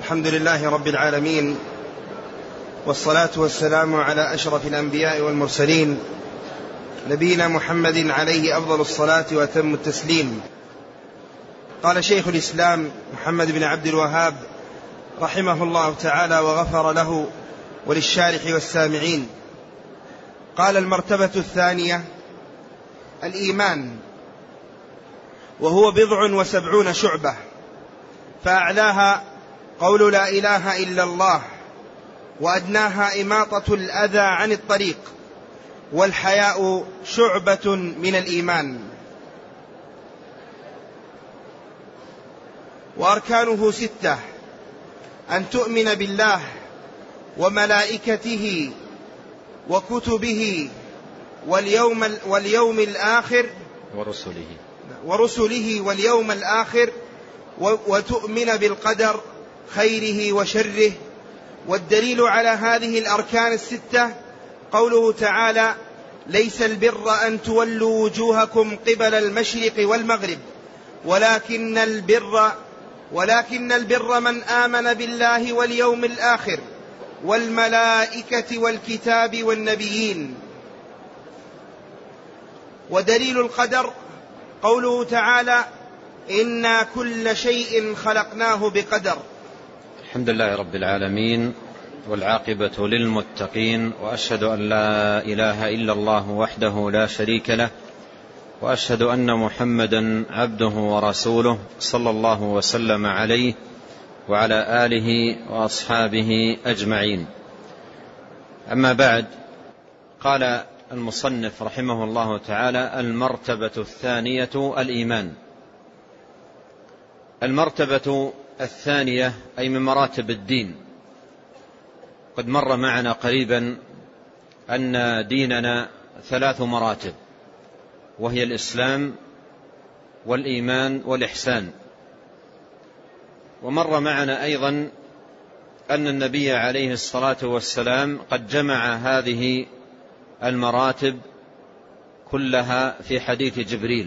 الحمد لله رب العالمين، والصلاة والسلام على أشرف الأنبياء والمرسلين، نبينا محمد عليه أفضل الصلاة وأتم التسليم. قال شيخ الإسلام محمد بن عبد الوهاب رحمه الله تعالى وغفر له وللشارح والسامعين، قال: المرتبة الثانية الإيمان، وهو 70 شعبة، فأعلاها قول لا إله إلا الله، وأدناها إماطة الأذى عن الطريق، والحياء شعبة من الإيمان. وأركانه 6: أن تؤمن بالله وملائكته وكتبه واليوم الآخر ورسله واليوم الآخر، وتؤمن بالقدر خيره وشره. والدليل على هذه الأركان 6 قوله تعالى: ليس البر أن تولوا وجوهكم قبل المشرق والمغرب، ولكن البر من آمن بالله واليوم الآخر والملائكة والكتاب والنبيين. ودليل القدر قوله تعالى: إنا كل شيء خلقناه بقدر. الحمد لله رب العالمين، والعاقبة للمتقين، وأشهد أن لا إله إلا الله وحده لا شريك له، وأشهد أن محمدا عبده ورسوله صلى الله وسلم عليه وعلى آله وأصحابه أجمعين. أما بعد، قال المصنف رحمه الله تعالى: المرتبة الثانية الإيمان. المرتبة الثانية أي من مراتب الدين. قد مر معنا قريبا أن ديننا 3 مراتب، وهي الإسلام والإيمان والإحسان. ومر معنا أيضا أن النبي عليه الصلاة والسلام قد جمع هذه المراتب كلها في حديث جبريل،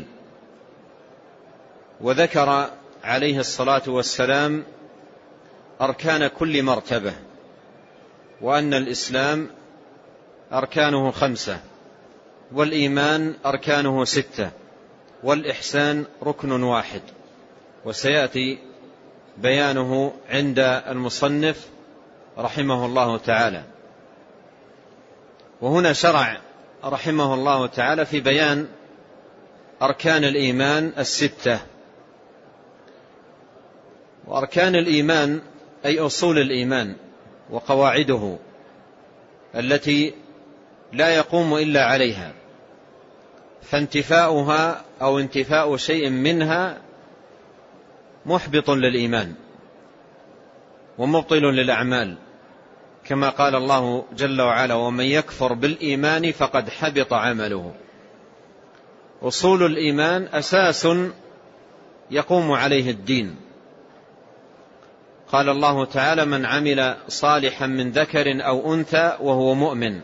وذكر عليه الصلاة والسلام أركان كل مرتبة، وأن الإسلام أركانه 5، والإيمان أركانه 6، والإحسان ركن واحد، وسيأتي بيانه عند المصنف رحمه الله تعالى. وهنا شرع رحمه الله تعالى في بيان أركان الإيمان 6. وأركان الإيمان أي أصول الإيمان وقواعده التي لا يقوم إلا عليها، فانتفاؤها أو انتفاء شيء منها محبط للإيمان ومبطل للأعمال، كما قال الله جل وعلا: ومن يكفر بالإيمان فقد حبط عمله. أصول الإيمان أساس يقوم عليه الدين. قال الله تعالى: من عمل صالحا من ذكر أو أنثى وهو مؤمن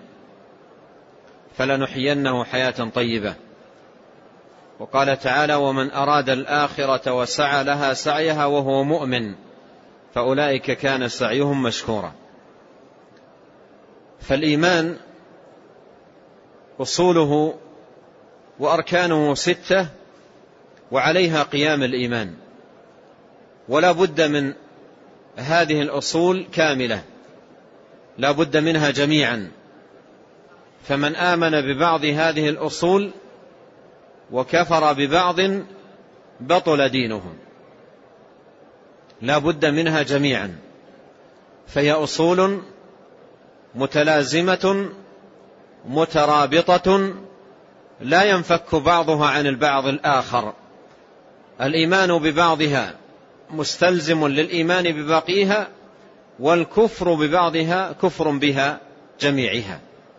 فلنحيينه حياة طيبة. وقال تعالى: ومن أراد الآخرة وسعى لها سعيها وهو مؤمن فأولئك كان سعيهم مشكورا. فالإيمان أصوله وأركانه 6، وعليها قيام الإيمان، ولا بد من هذه الأصول كاملة، لا بد منها جميعا. فمن آمن ببعض هذه الأصول وكفر ببعض بطل دينه، لا بد منها جميعا، فهي أصول متلازمة مترابطة لا ينفك بعضها عن البعض الآخر. الإيمان ببعضها مستلزم للإيمان بباقيها، والكفر ببعضها كفر بها جميعها.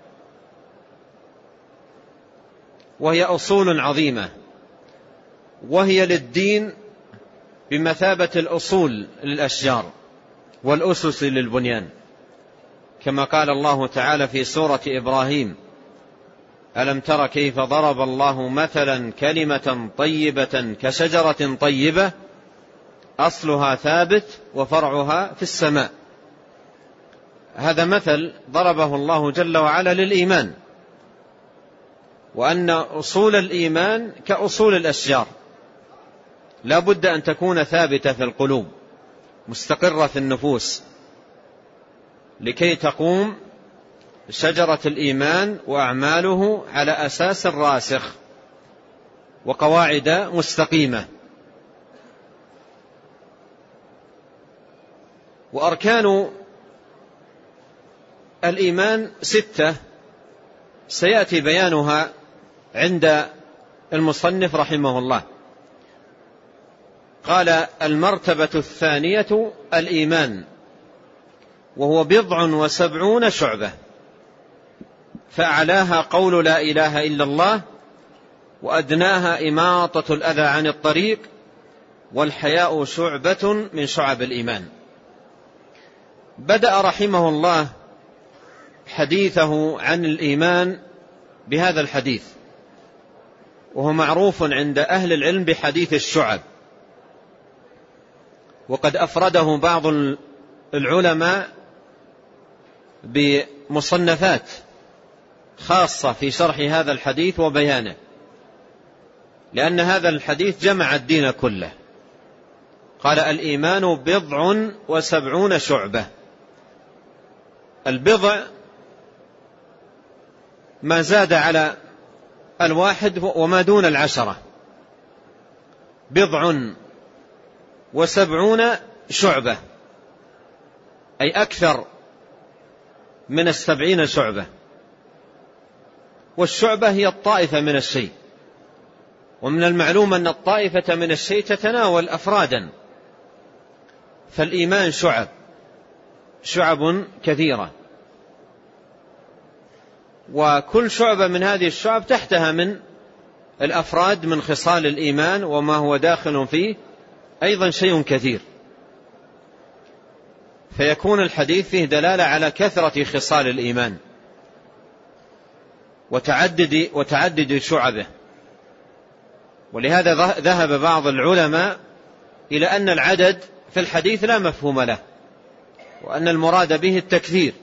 وهي أصول عظيمة، وهي للدين بمثابة الأصول للأشجار والأسس للبنيان، كما قال الله تعالى في سورة إبراهيم: ألم تر كيف ضرب الله مثلا كلمة طيبة كشجرة طيبة أصلها ثابت وفرعها في السماء. هذا مثل ضربه الله جل وعلا للإيمان، وأن أصول الإيمان كأصول الأشجار، لا بد أن تكون ثابتة في القلوب مستقرة في النفوس لكي تقوم شجرة الإيمان وأعماله على أساس راسخ وقواعد مستقيمة. وأركان الإيمان 6 سيأتي بيانها عند المصنف رحمه الله. قال: المرتبة الثانية الإيمان، وهو 70 شعبة، فأعلاها قول لا إله إلا الله، وأدناها إماطة الأذى عن الطريق، والحياء شعبة من شعب الإيمان. بدأ رحمه الله حديثه عن الإيمان بهذا الحديث، وهو معروف عند أهل العلم بحديث الشعب، وقد أفرده بعض العلماء بمصنفات خاصة في شرح هذا الحديث وبيانه، لأن هذا الحديث جمع الدين كله. قال: الإيمان 70 شعبة. البضع ما زاد على 1 وما دون 10، 70 شعبة، أي أكثر من 70 شعبة. والشعبة هي الطائفة من الشيء، ومن المعلوم أن الطائفة من الشيء تتناول أفرادا، فالإيمان شعب كثيرة، وكل شعبة من هذه الشعب تحتها من الأفراد من خصال الإيمان وما هو داخل فيه أيضا شيء كثير، فيكون الحديث فيه دلالة على كثرة خصال الإيمان وتعدد شعبه. ولهذا ذهب بعض العلماء إلى أن العدد في الحديث لا مفهوم له، وأن المراد به التكثير،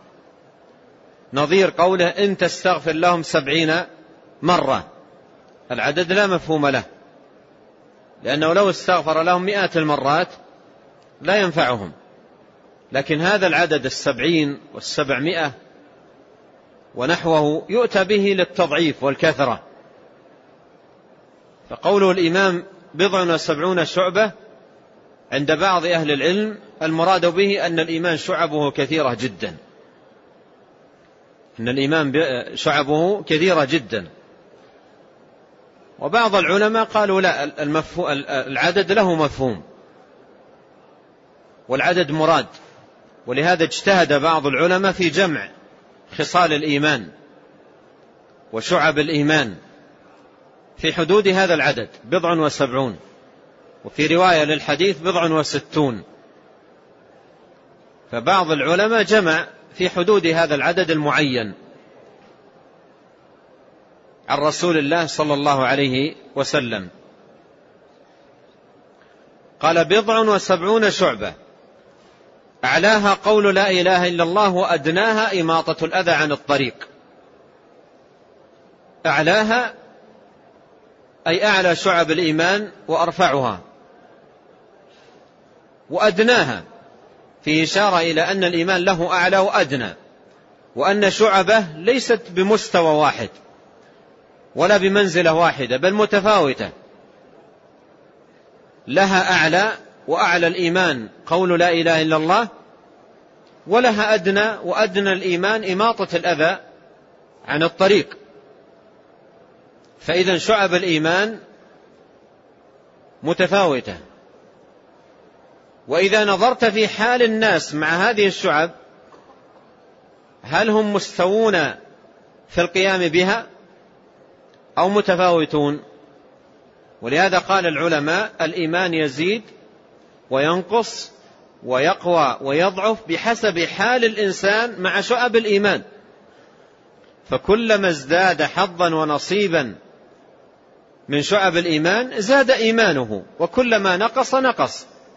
نظير قوله: إن تستغفر لهم 70 مرة. العدد لا مفهوم له، لأنه لو استغفر لهم 100 المرات لا ينفعهم، لكن هذا العدد 70 و700 ونحوه يؤتى به للتضعيف والكثرة. فقوله الإمام 70 شعبة عند بعض أهل العلم المراد به أن الإيمان شعبه كثيرة جدا، أن الإيمان شعبه كثيرة جدا. وبعض العلماء قالوا لا، العدد له مفهوم والعدد مراد، ولهذا اجتهد بعض العلماء في جمع خصال الإيمان وشعب الإيمان في حدود هذا العدد 70، وفي رواية للحديث 60. فبعض العلماء جمع في حدود هذا العدد المعين عن رسول الله صلى الله عليه وسلم. قال: 70 شعبة، أعلاها قول لا إله إلا الله، وأدناها إماطة الأذى عن الطريق. أعلاها أي أعلى شعب الإيمان وأرفعها، وأدناها في إشارة إلى أن الإيمان له أعلى وأدنى، وأن شعبه ليست بمستوى واحد ولا بمنزلة واحدة، بل متفاوتة، لها أعلى، وأعلى الإيمان قول لا إله إلا الله، ولها أدنى، وأدنى الإيمان إماطة الأذى عن الطريق. فإذا شعب الإيمان متفاوتة. وإذا نظرت في حال الناس مع هذه الشعب، هل هم مستوون في القيام بها أو متفاوتون؟ ولهذا قال العلماء: الإيمان يزيد وينقص ويقوى ويضعف بحسب حال الإنسان مع شعب الإيمان، فكلما ازداد حظا ونصيبا من شعب الإيمان زاد إيمانه، وكلما نقص نقص.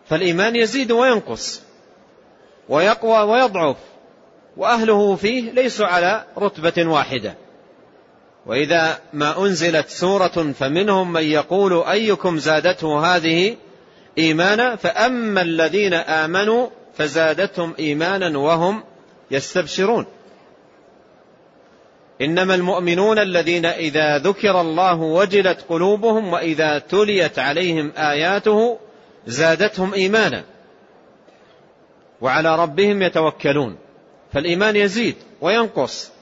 فالإيمان يزيد وينقص ويقوى ويضعف، وأهله فيه ليسوا على رتبة واحدة. وإذا ما أنزلت سورة فمنهم من يقول أيكم زادته هذه إيمانا، فأما الذين آمنوا فزادتهم إيمانا وهم يستبشرون. إنما المؤمنون الذين إذا ذكر الله وجلت قلوبهم وإذا تليت عليهم آياته زادتهم إيمانا وعلى ربهم يتوكلون. فالإيمان يزيد وينقص.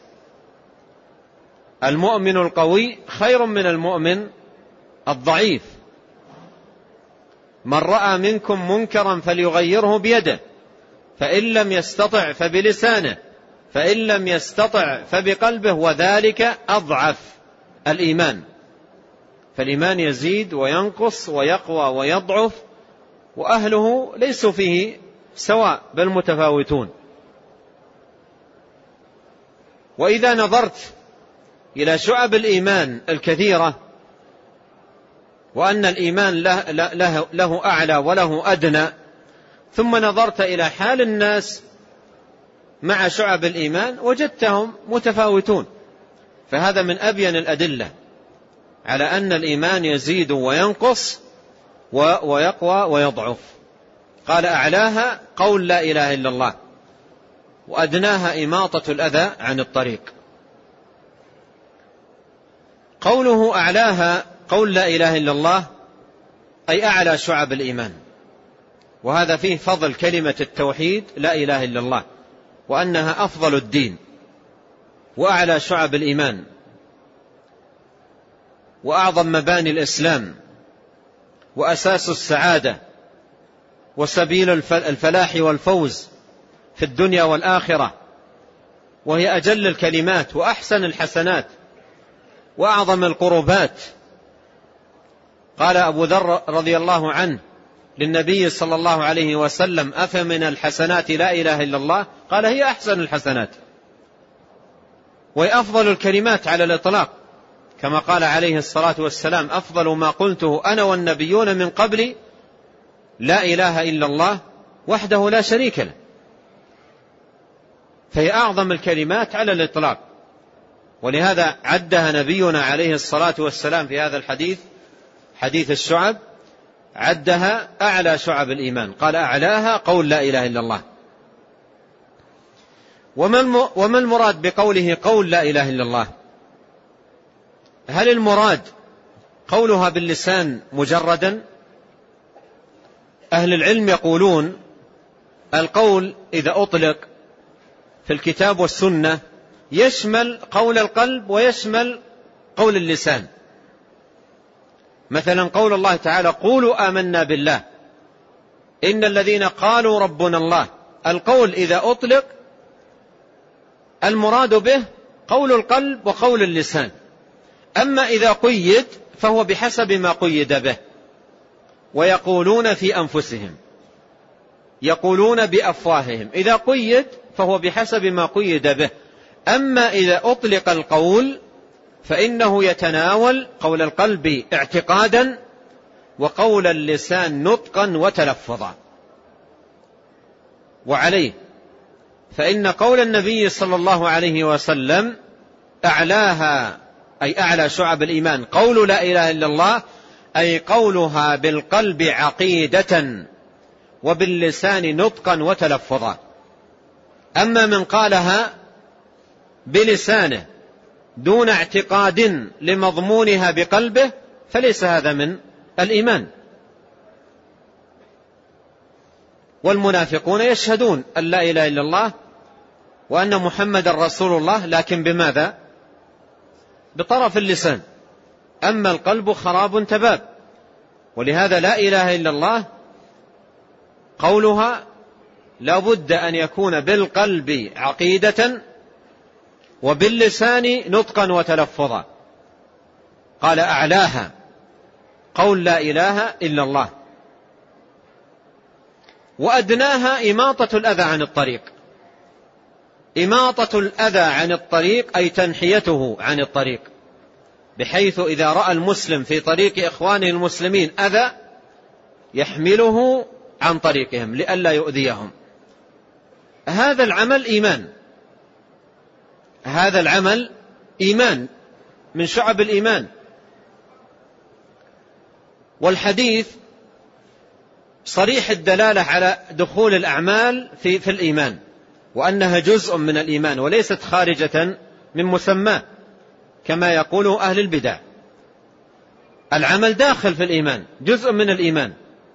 المؤمن القوي خير من المؤمن الضعيف. من رأى منكم منكرا فليغيره بيده، فإن لم يستطع فبلسانه، فإن لم يستطع فبقلبه، وذلك أضعف الإيمان. فالإيمان يزيد وينقص ويقوى ويضعف، وأهله ليسوا فيه سواء بل متفاوتون. وإذا نظرت إلى شعب الإيمان الكثيرة، وأن الإيمان له أعلى وله أدنى، ثم نظرت إلى حال الناس مع شعب الإيمان وجدتهم متفاوتون. فهذا من أبين الأدلة على أن الإيمان يزيد وينقص ويقوى ويضعف. قال أعلاها قول لا إله إلا الله، وأدناها إماطة الأذى عن الطريق. قوله أعلاها قول لا إله إلا الله أي أعلى شعب الإيمان، وهذا فيه فضل كلمة التوحيد لا إله إلا الله، وأنها أفضل الدين وأعلى شعب الإيمان وأعظم مباني الإسلام وأساس السعادة وسبيل الفلاح والفوز في الدنيا والآخرة، وهي أجل الكلمات وأحسن الحسنات وأعظم القربات. قال أبو ذر رضي الله عنه للنبي صلى الله عليه وسلم: أفمن الحسنات لا إله إلا الله؟ قال: هي أحسن الحسنات وهي أفضل الكلمات على الإطلاق، كما قال عليه الصلاة والسلام: أفضل ما قلته أنا والنبيون من قبلي لا إله إلا الله وحده لا شريك له. فهي أعظم الكلمات على الإطلاق، ولهذا عدها نبينا عليه الصلاة والسلام في هذا الحديث، حديث الشعب، عدها أعلى شعب الإيمان، قال: أعلاها قول لا إله إلا الله. وما المراد بقوله قول لا إله إلا الله؟ هل المراد قولها باللسان مجردا؟ أهل العلم يقولون القول إذا أطلق في الكتاب والسنة يشمل قول القلب ويشمل قول اللسان. مثلا قول الله تعالى: قولوا آمنا بالله، إن الذين قالوا ربنا الله. القول إذا أطلق المراد به قول القلب وقول اللسان، أما إذا قيد فهو بحسب ما قيد به. ويقولون في أنفسهم، يقولون بأفواههم، إذا قيد فهو بحسب ما قيد به. أما إذا أطلق القول فإنه يتناول قول القلب اعتقادا وقول اللسان نطقا وتلفظا. وعليه فإن قول النبي صلى الله عليه وسلم أعلاها أي أعلى شعب الإيمان قول لا إله إلا الله، أي قولها بالقلب عقيدة وباللسان نطقا وتلفظا. أما من قالها بلسانه دون اعتقاد لمضمونها بقلبه فليس هذا من الإيمان. والمنافقون يشهدون أن لا إله إلا الله وأن محمد رسول الله، لكن بماذا؟ بطرف اللسان، أما القلب خراب تباب. ولهذا لا إله إلا الله قولها لا بد أن يكون بالقلب عقيدة وباللسان نطقا وتلفظا. قال أعلاها قول لا إله إلا الله. وأدناها إماطة الأذى عن الطريق. إماطة الأذى عن الطريق أي تنحيته عن الطريق، بحيث إذا رأى المسلم في طريق إخوانه المسلمين أذى يحمله عن طريقهم لئلا يؤذيهم. هذا العمل إيمان، هذا العمل إيمان من شعب الإيمان. والحديث صريح الدلالة على دخول الأعمال في الإيمان، وأنها جزء من الإيمان وليست خارجة من مسماه كما يقول أهل البدع. العمل داخل في الإيمان، جزء من الإيمان.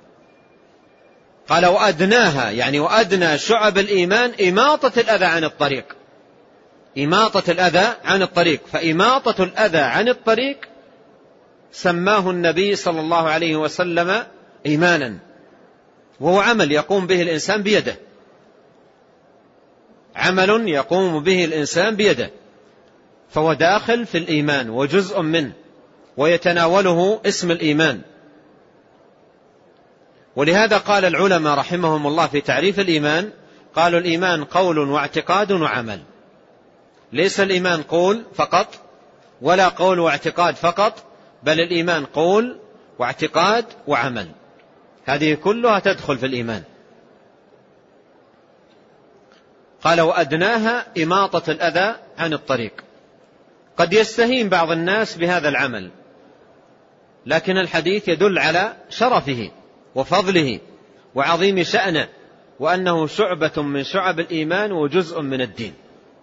قال وأدناها، يعني وأدنى شعب الإيمان إماطة الأذى عن الطريق، إماطة الأذى عن الطريق. فإماطة الأذى عن الطريق سماه النبي صلى الله عليه وسلم إيمانا، وهو عمل يقوم به الإنسان بيده، عمل يقوم به الإنسان بيده، فهو داخل في الإيمان وجزء منه ويتناوله اسم الإيمان. ولهذا قال العلماء رحمهم الله في تعريف الإيمان، قالوا الإيمان قول واعتقاد وعمل. ليس الإيمان قول فقط ولا قول واعتقاد فقط، بل الإيمان قول واعتقاد وعمل، هذه كلها تدخل في الإيمان. قال وأدناها إماطة الأذى عن الطريق. قد يستهين بعض الناس بهذا العمل، لكن الحديث يدل على شرفه وفضله وعظيم شأنه، وأنه شعبة من شعب الإيمان وجزء من الدين،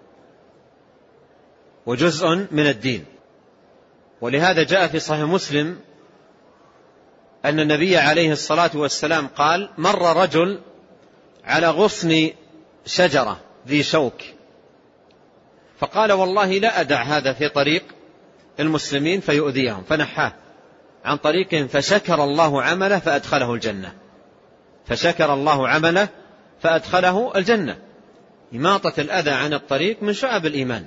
وجزء من الدين. ولهذا جاء في صحيح مسلم أن النبي عليه الصلاة والسلام قال مر رجل على غصن شجرة ذي شوك، فقال والله لا أدع هذا في طريق المسلمين فيؤذيهم، فنحاه عن طريقهم، فشكر الله عمله فأدخله الجنة، فشكر الله عمله فأدخله الجنة. إماطة الأذى عن الطريق من شعب الإيمان.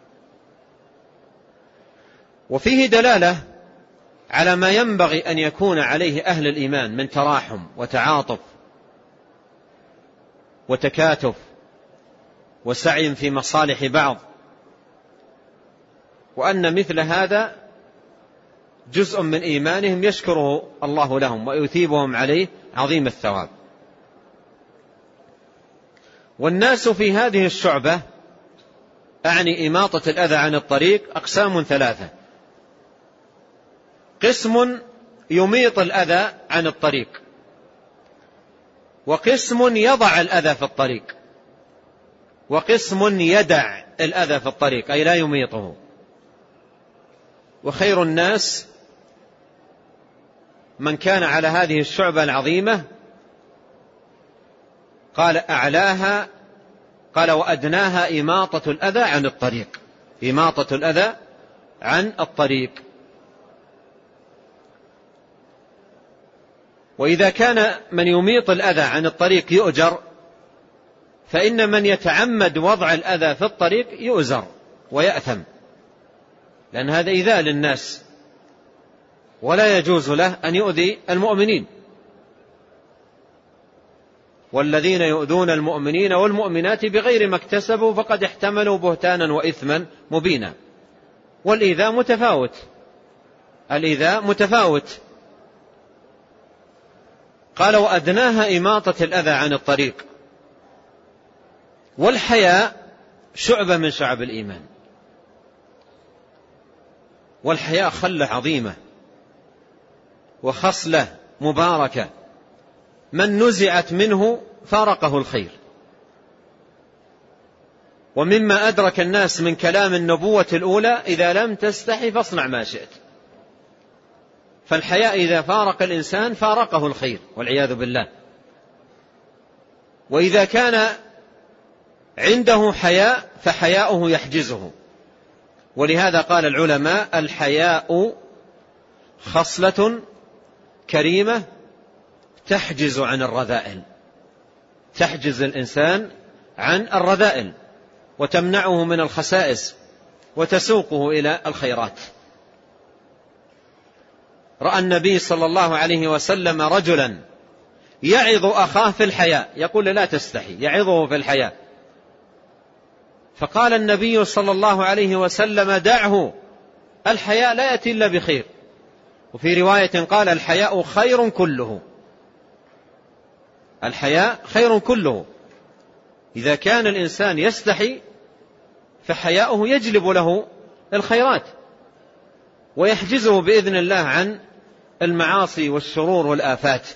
وفيه دلالة على ما ينبغي أن يكون عليه أهل الإيمان من تراحم وتعاطف وتكاتف وسعي في مصالح بعض، وأن مثل هذا جزء من إيمانهم يشكره الله لهم ويثيبهم عليه عظيم الثواب. والناس في هذه الشعبة، أعني إماطة الأذى عن الطريق، أقسام ثلاثة: قسم يميط الأذى عن الطريق، وقسم يضع الأذى في الطريق، وقسم يدع الأذى في الطريق أي لا يميطه. وخير الناس من كان على هذه الشعبة العظيمة. قال أعلاها، قال وأدناها إماطة الأذى عن الطريق، إماطة الأذى عن الطريق. وإذا كان من يميط الأذى عن الطريق يؤجر، فإن من يتعمد وضع الأذى في الطريق يؤزر ويأثم، لأن هذا إيذاء للناس، ولا يجوز له أن يؤذي المؤمنين. والذين يؤذون المؤمنين والمؤمنات بغير ما اكتسبوا فقد احتملوا بهتانا وإثما مبينا. والإيذاء متفاوت، الإيذاء متفاوت. قال وأدناها إماطة الأذى عن الطريق. والحياء شعبة من شعب الإيمان، والحياء خلة عظيمة وخصلة مباركة، من نزعت منه فارقه الخير. ومما أدرك الناس من كلام النبوة الأولى إذا لم تستحي فاصنع ما شئت. فالحياء إذا فارق الإنسان فارقه الخير والعياذ بالله. وإذا كان عنده حياء فحياؤه يحجزه. ولهذا قال العلماء الحياء خصلة كريمة تحجز عن الرذائل، تحجز الإنسان عن الرذائل وتمنعه من الخسائس وتسوقه إلى الخيرات. رأى النبي صلى الله عليه وسلم رجلا يعظ أخاه في الحياء، يقول لا تستحي، يعظه في الحياء، فقال النبي صلى الله عليه وسلم دعه، الحياء لا يأتي إلا بخير. وفي رواية قال الحياء خير كله، الحياء خير كله. إذا كان الإنسان يستحي فحياؤه يجلب له الخيرات ويحجزه بإذن الله عن المعاصي والشرور والآفات.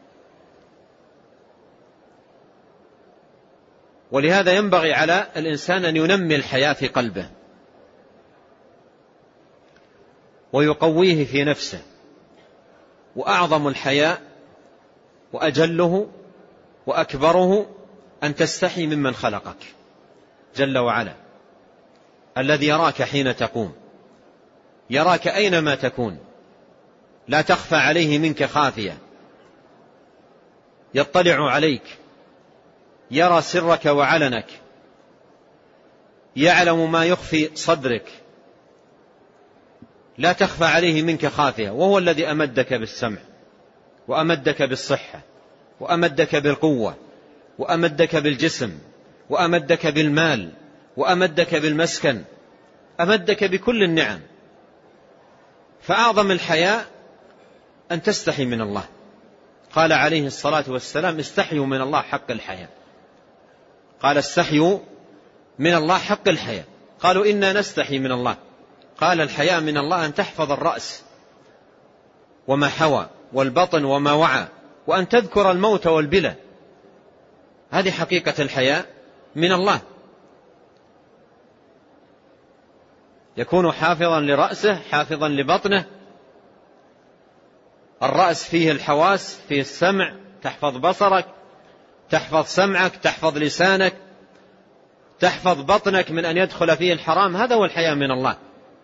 ولهذا ينبغي على الإنسان أن ينمي الحياء في قلبه ويقويه في نفسه. وأعظم الحياء وأجله وأكبره أن تستحي ممن خلقك جل وعلا، الذي يراك حين تقوم، يراك أينما تكون، لا تخفى عليه منك خافية، يطلع عليك، يرى سرك وعلنك، يعلم ما يخفي صدرك، لا تخفى عليه منك خافية. وهو الذي أمدك بالسمع وأمدك بالصحة وأمدك بالقوة وأمدك بالجسم وأمدك بالمال وأمدك بالمسكن، أمدك بكل النعم. فأعظم الحياء أن تستحي من الله. قال عليه الصلاة والسلام: استحيوا من الله حق الحياء. قال: استحيوا من الله حق الحياء. قالوا: إنا نستحي من الله. قال: الحياء من الله أن تحفظ الرأس وما حوى والبطن وما وعى، وأن تذكر الموت والبلى. هذه حقيقة الحياء من الله. يكون حافظا لرأسه، حافظا لبطنه. الرأس فيه الحواس، فيه السمع، تحفظ بصرك، تحفظ سمعك، تحفظ لسانك، تحفظ بطنك من أن يدخل فيه الحرام. هذا هو الحياء من الله.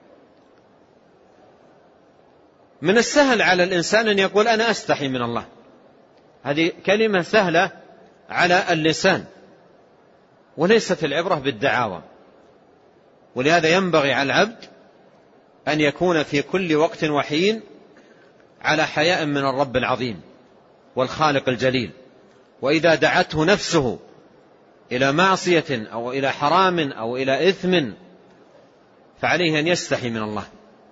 من السهل على الإنسان أن يقول: أنا أستحي من الله. هذه كلمة سهلة على اللسان، وليست العبرة بالدعاوى. ولهذا ينبغي على العبد أن يكون في كل وقت وحين على حياء من الرب العظيم والخالق الجليل. وإذا دعته نفسه إلى معصية أو إلى حرام أو إلى إثم فعليه أن يستحي من الله.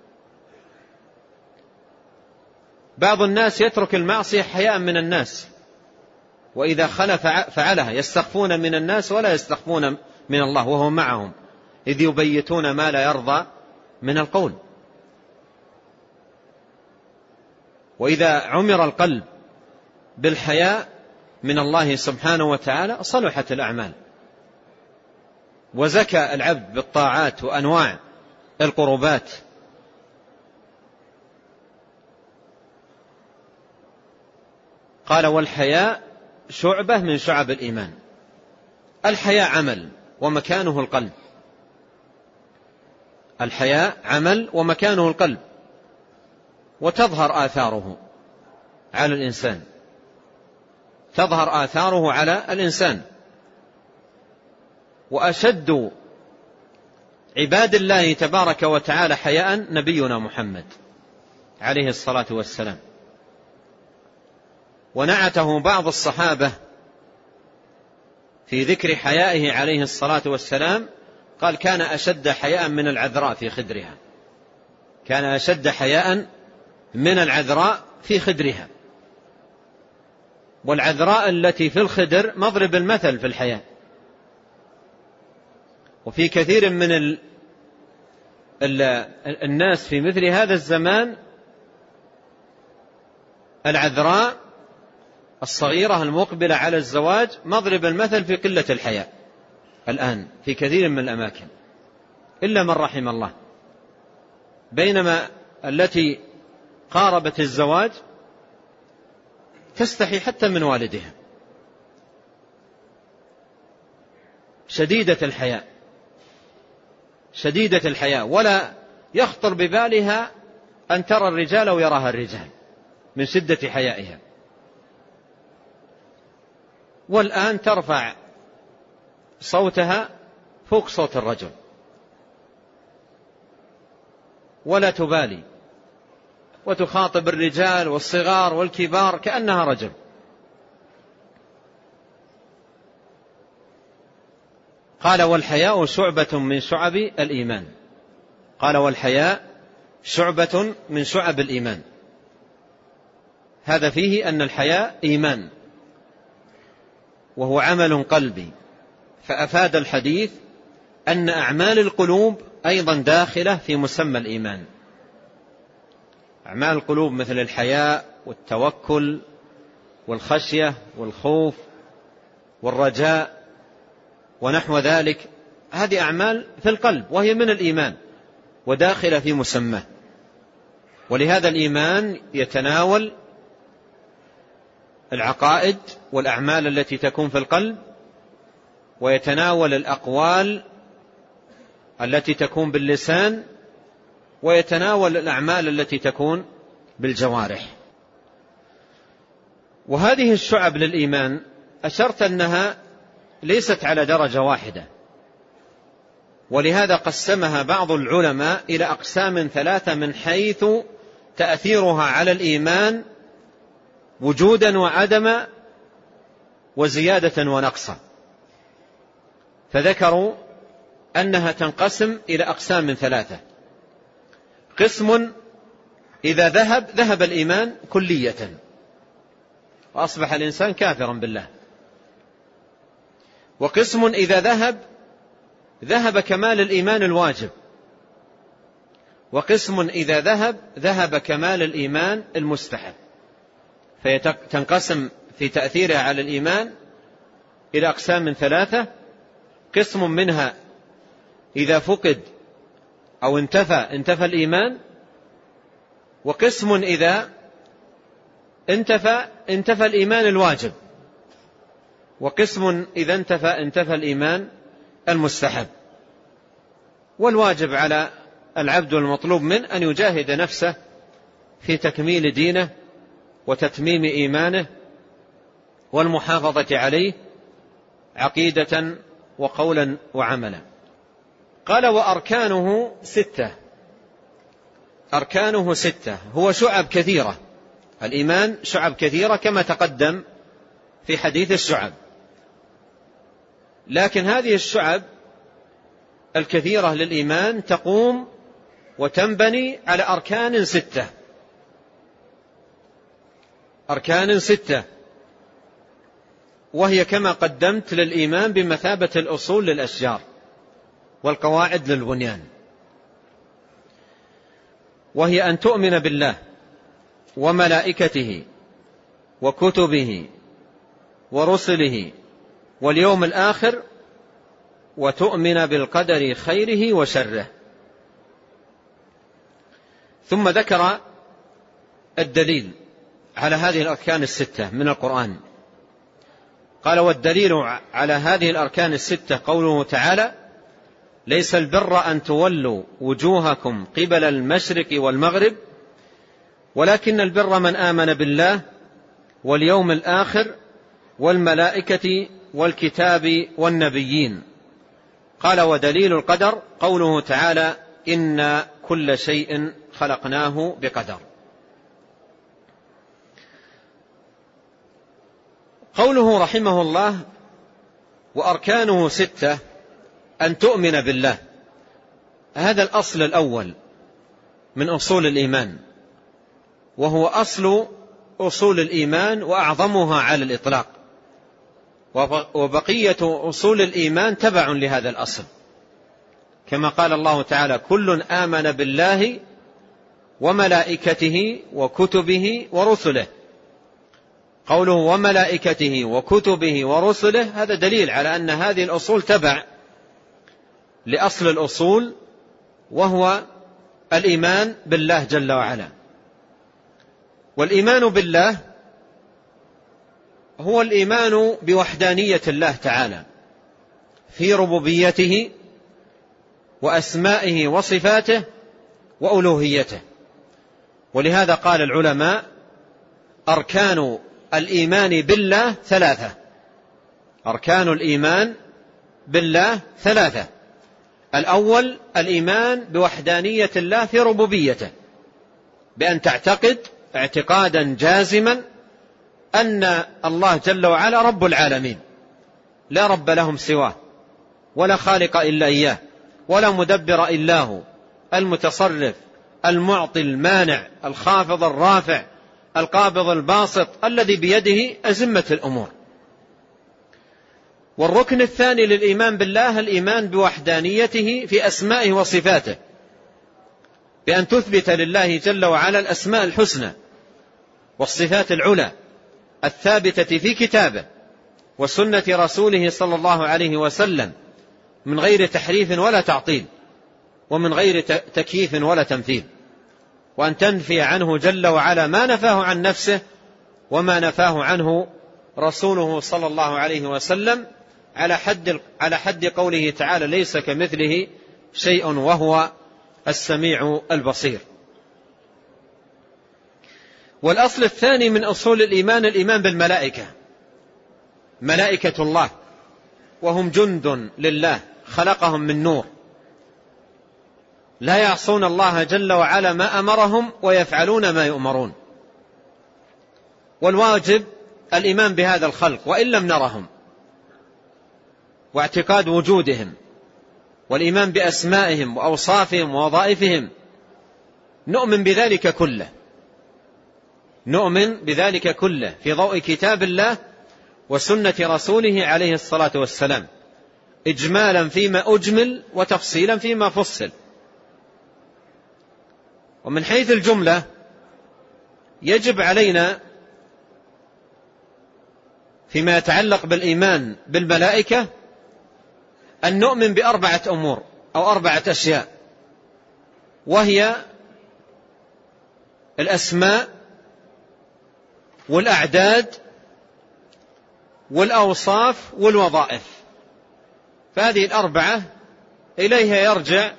بعض الناس يترك المعصية حياء من الناس، وإذا خلف فعلها. يستخفون من الناس ولا يستخفون من الله وهو معهم، إذ يبيتون ما لا يرضى من القول. وإذا عمر القلب بالحياء من الله سبحانه وتعالى صلحت الأعمال، وزكى العبد بالطاعات وأنواع القربات. قال: والحياء شعبة من شعب الإيمان. الحياء عمل ومكانه القلب. الحياء عمل ومكانه القلب، وتظهر آثاره على الإنسان، تظهر آثاره على الإنسان. وأشد عباد الله تبارك وتعالى حياء نبينا محمد عليه الصلاة والسلام. ونعته بعض الصحابة في ذكر حيائه عليه الصلاة والسلام، قال: كان أشد حياء من العذراء في خدرها. كان أشد حياء من العذراء في خدرها. والعذراء التي في الخدر مضرب المثل في الحياء. وفي كثير من الناس في مثل هذا الزمان العذراء الصغيرة المقبلة على الزواج مضرب المثل في قلة الحياء الآن في كثير من الأماكن، إلا من رحم الله. بينما التي قاربت الزواج تستحي حتى من والدها، شديدة الحياء، شديدة الحياء، ولا يخطر ببالها أن ترى الرجال أو يراها الرجال من شدة حيائها. والآن ترفع صوتها فوق صوت الرجل ولا تبالي، وتخاطب الرجال والصغار والكبار كأنها رجل. قال: والحياء شعبة من شعب الإيمان. قال: والحياء شعبة من شعب الإيمان. هذا فيه أن الحياء إيمان، وهو عمل قلبي، فأفاد الحديث أن أعمال القلوب أيضا داخلة في مسمى الإيمان. أعمال القلوب مثل الحياء والتوكل والخشية والخوف والرجاء ونحو ذلك، هذه أعمال في القلب وهي من الإيمان وداخلة في مسماه. ولهذا الإيمان يتناول العقائد والأعمال التي تكون في القلب، ويتناول الأقوال التي تكون باللسان، ويتناول الأعمال التي تكون بالجوارح. وهذه الشعب للإيمان أشرت أنها ليست على درجة واحدة، ولهذا قسمها بعض العلماء إلى أقسام ثلاثة من حيث تأثيرها على الإيمان وجودا وعدما وزيادة ونقصا. فذكروا أنها تنقسم إلى أقسام ثلاثة: قسم إذا ذهب الإيمان كلية وأصبح الإنسان كافرا بالله، وقسم إذا ذهب كمال الإيمان الواجب، وقسم إذا ذهب كمال الإيمان المستحب. فتنقسم في تأثيرها على الإيمان إلى أقسام ثلاثة: قسم منها إذا فقد أو انتفى الإيمان، وقسم إذا انتفى الإيمان الواجب، وقسم إذا انتفى الإيمان المستحب. والواجب على العبد المطلوب من أن يجاهد نفسه في تكميل دينه وتتميم إيمانه والمحافظة عليه عقيدة وقولا وعملا. قال: وأركانه 6. أركانه 6، هو شعب كثيرة. الإيمان شعب كثيرة كما تقدم في حديث الشعب، لكن هذه الشعب الكثيرة للإيمان تقوم وتنبني على أركان 6. أركان 6، وهي كما قدمت للإيمان بمثابة الأصول للأشجار والقواعد للبنيان. وهي أن تؤمن بالله وملائكته وكتبه ورسله واليوم الآخر، وتؤمن بالقدر خيره وشره. ثم ذكر الدليل على هذه الأركان 6 من القرآن. قال: والدليل على هذه الأركان 6 قوله تعالى: ليس البر أن تولوا وجوهكم قبل المشرق والمغرب ولكن البر من آمن بالله واليوم الآخر والملائكة والكتاب والنبيين. قال: ودليل القدر قوله تعالى: إن كل شيء خلقناه بقدر. قوله رحمه الله: وأركانه 6، أن تؤمن بالله. هذا الأصل الأول من أصول الإيمان، وهو أصل أصول الإيمان وأعظمها على الإطلاق، وبقية أصول الإيمان تبع لهذا الأصل، كما قال الله تعالى: كل آمن بالله وملائكته وكتبه ورسله. قوله وملائكته وكتبه ورسله هذا دليل على أن هذه الأصول تبع لأصل الأصول، وهو الإيمان بالله جل وعلا. والإيمان بالله هو الإيمان بوحدانية الله تعالى في ربوبيته وأسمائه وصفاته وألوهيته. ولهذا قال العلماء: أركان الإيمان بالله 3. أركان الإيمان بالله 3: الأول الإيمان بوحدانية الله في ربوبيته، بأن تعتقد اعتقادا جازما أن الله جل وعلا رب العالمين، لا رب لهم سواه، ولا خالق إلا إياه، ولا مدبر إلا هو، المتصرف المعطي المانع الخافض الرافع القابض الباسط الذي بيده أزمة الأمور. والركن الثاني للإيمان بالله الإيمان بوحدانيته في أسمائه وصفاته، بأن تثبت لله جل وعلا الأسماء الحسنى والصفات العلى الثابتة في كتابه وسنة رسوله صلى الله عليه وسلم من غير تحريف ولا تعطيل، ومن غير تكييف ولا تمثيل، وأن تنفي عنه جل وعلا ما نفاه عن نفسه وما نفاه عنه رسوله صلى الله عليه وسلم، على حد قوله تعالى: ليس كمثله شيء وهو السميع البصير. والأصل الثاني من أصول الإيمان الإيمان بالملائكة، ملائكة الله، وهم جند لله خلقهم من نور، لا يعصون الله جل وعلا ما أمرهم ويفعلون ما يؤمرون. والواجب الإيمان بهذا الخلق وإن لم نرهم، واعتقاد وجودهم، والإيمان بأسمائهم وأوصافهم ووظائفهم، نؤمن بذلك كله، نؤمن بذلك كله في ضوء كتاب الله وسنة رسوله عليه الصلاة والسلام، إجمالا فيما أجمل وتفصيلا فيما فصل. ومن حيث الجملة يجب علينا فيما يتعلق بالإيمان بالملائكة أن نؤمن بأربعة أمور أو أربعة أشياء، وهي الأسماء والأعداد والأوصاف والوظائف. فهذه الأربعة إليها يرجع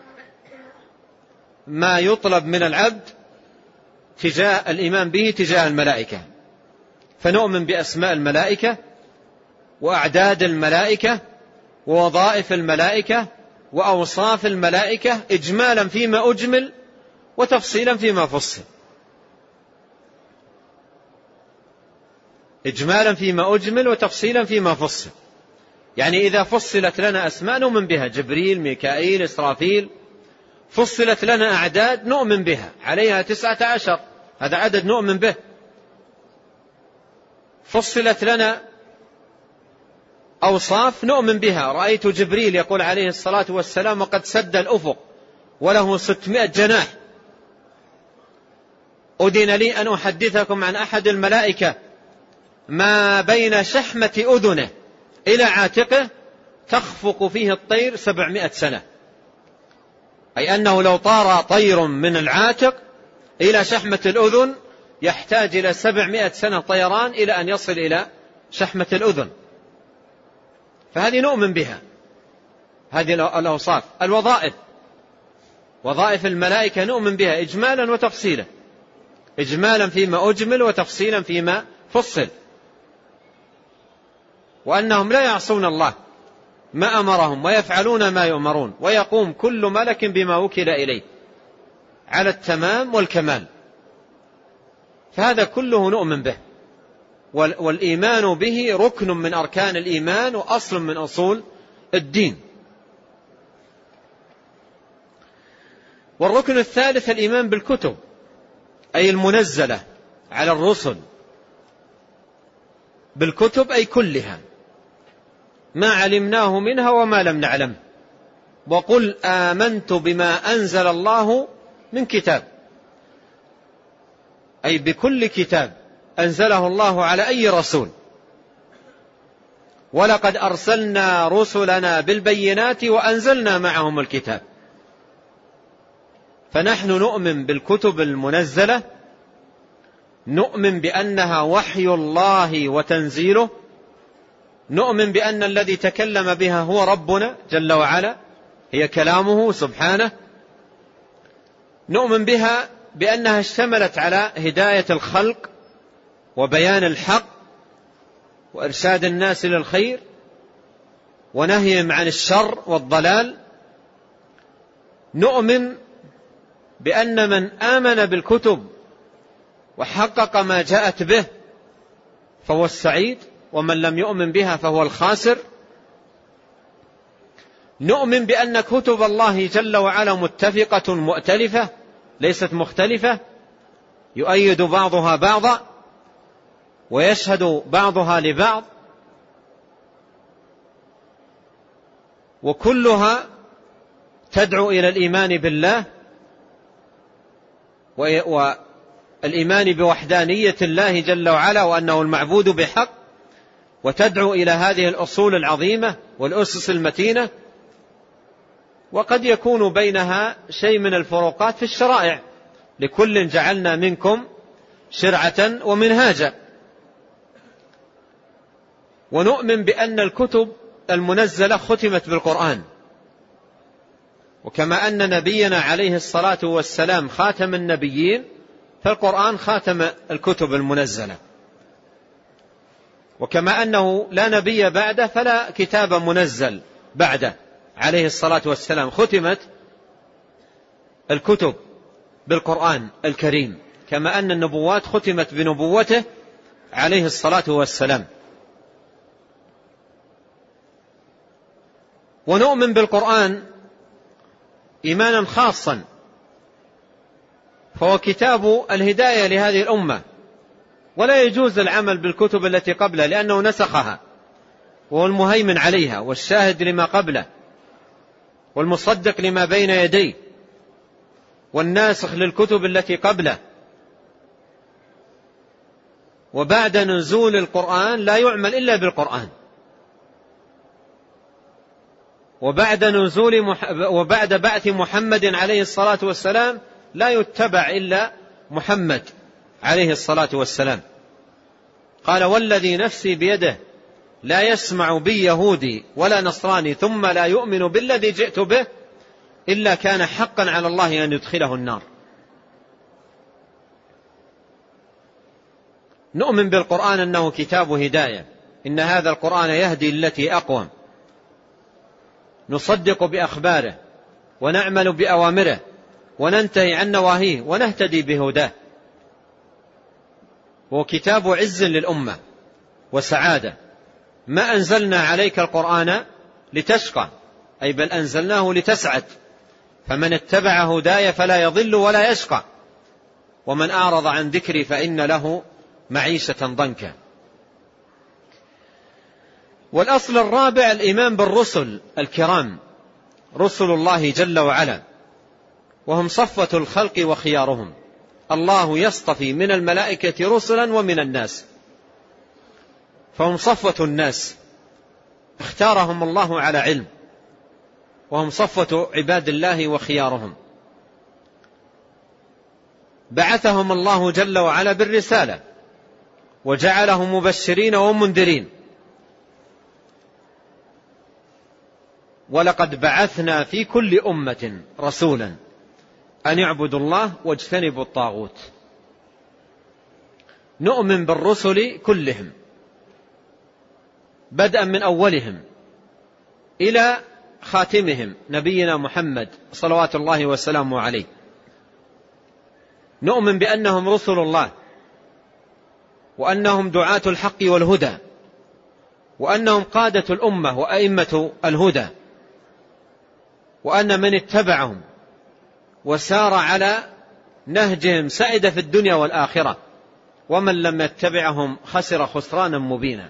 ما يطلب من العبد تجاه الإيمان به تجاه الملائكة. فنؤمن بأسماء الملائكة وأعداد الملائكة ووظائف الملائكة وأوصاف الملائكة، إجمالا فيما أجمل وتفصيلا فيما فصل، إجمالا فيما أجمل وتفصيلا فيما فصل. يعني إذا فصلت لنا أسماء نؤمن بها، جبريل، ميكائيل، إسرافيل. فصلت لنا أعداد نؤمن بها، عليها 19، هذا عدد نؤمن به. فصلت لنا أوصاف نؤمن بها، رأيت جبريل يقول عليه الصلاة والسلام: وقد سد الأفق وله 600 جناح. أذن لي أن أحدثكم عن أحد الملائكة ما بين شحمة أذنه إلى عاتقه تخفق فيه الطير 700 سنة، أي أنه لو طار طير من العاتق إلى شحمة الأذن يحتاج إلى 700 سنة طيران إلى أن يصل إلى شحمة الأذن. فهذه نؤمن بها، هذه الأوصاف. الوظائف، وظائف الملائكة نؤمن بها إجمالا وتفصيلا، إجمالا فيما أجمل وتفصيلا فيما فصل، وأنهم لا يعصون الله ما أمرهم ويفعلون ما يؤمرون، ويقوم كل ملك بما وكل إليه على التمام والكمال. فهذا كله نؤمن به، والإيمان به ركن من أركان الإيمان وأصل من أصول الدين. والركن الثالث الإيمان بالكتب، أي المنزلة على الرسل، بالكتب أي كلها، ما علمناه منها وما لم نعلم. وقل آمنت بما أنزل الله من كتاب، أي بكل كتاب أنزله الله على أي رسول. ولقد أرسلنا رسلنا بالبينات وأنزلنا معهم الكتاب. فنحن نؤمن بالكتب المنزلة، نؤمن بأنها وحي الله وتنزيله، نؤمن بأن الذي تكلم بها هو ربنا جل وعلا، هي كلامه سبحانه. نؤمن بها بأنها اشتملت على هداية الخلق وبيان الحق وإرشاد الناس للخير ونهيهم عن الشر والضلال. نؤمن بأن من آمن بالكتب وحقق ما جاءت به فهو السعيد، ومن لم يؤمن بها فهو الخاسر. نؤمن بأن كتب الله جل وعلا متفقة مؤتلفة ليست مختلفة، يؤيد بعضها بعضا ويشهد بعضها لبعض. وكلها تدعو إلى الإيمان بالله والإيمان بوحدانية الله جل وعلا وأنه المعبود بحق، وتدعو إلى هذه الأصول العظيمة والأسس المتينة. وقد يكون بينها شيء من الفروقات في الشرائع، لكل جعلنا منكم شرعة ومنهاجا. ونؤمن بأن الكتب المنزلة ختمت بالقرآن، وكما أن نبينا عليه الصلاة والسلام خاتم النبيين، فالقرآن خاتم الكتب المنزلة. وكما أنه لا نبي بعده فلا كتاب منزل بعده عليه الصلاة والسلام، ختمت الكتب بالقرآن الكريم، كما أن النبوات ختمت بنبوته عليه الصلاة والسلام. ونؤمن بالقرآن إيمانا خاصا، فهو كتاب الهداية لهذه الأمة، ولا يجوز العمل بالكتب التي قبله، لأنه نسخها وهو المهيمن عليها والشاهد لما قبله والمصدق لما بين يديه والناسخ للكتب التي قبله. وبعد نزول القرآن لا يعمل إلا بالقرآن، وبعد بعث محمد عليه الصلاة والسلام لا يتبع إلا محمد عليه الصلاة والسلام. قال: والذي نفسي بيده لا يسمع بي يهودي ولا نصراني ثم لا يؤمن بالذي جئت به إلا كان حقا على الله أن يدخله النار. نؤمن بالقرآن أنه كتاب هداية، إن هذا القرآن يهدي التي أقوم، نصدق بأخباره ونعمل بأوامره وننتهي عن نواهيه ونهتدي بهداه. هو كتاب عز للأمة وسعادة. ما أنزلنا عليك القرآن لتشقى، أي بل أنزلناه لتسعد، فمن اتبع هداي فلا يضل ولا يشقى، ومن أعرض عن ذكري فإن له معيشة ضنكا. والأصل الرابع الإيمان بالرسل الكرام، رسل الله جل وعلا، وهم صفوة الخلق وخيارهم. الله يصطفي من الملائكة رسلا ومن الناس، فهم صفوة الناس، اختارهم الله على علم، وهم صفوة عباد الله وخيارهم. بعثهم الله جل وعلا بالرسالة وجعلهم مبشرين ومنذرين. ولقد بعثنا في كل أمة رسولا أن يعبدوا الله واجتنبوا الطاغوت. نؤمن بالرسل كلهم بدءا من أولهم إلى خاتمهم نبينا محمد صلوات الله وسلامه عليه. نؤمن بأنهم رسل الله، وأنهم دعاة الحق والهدى، وأنهم قادة الأمة وأئمة الهدى، وأن من اتبعهم وسار على نهجهم سعد في الدنيا والآخرة، ومن لم يتبعهم خسر خسرانا مبينا.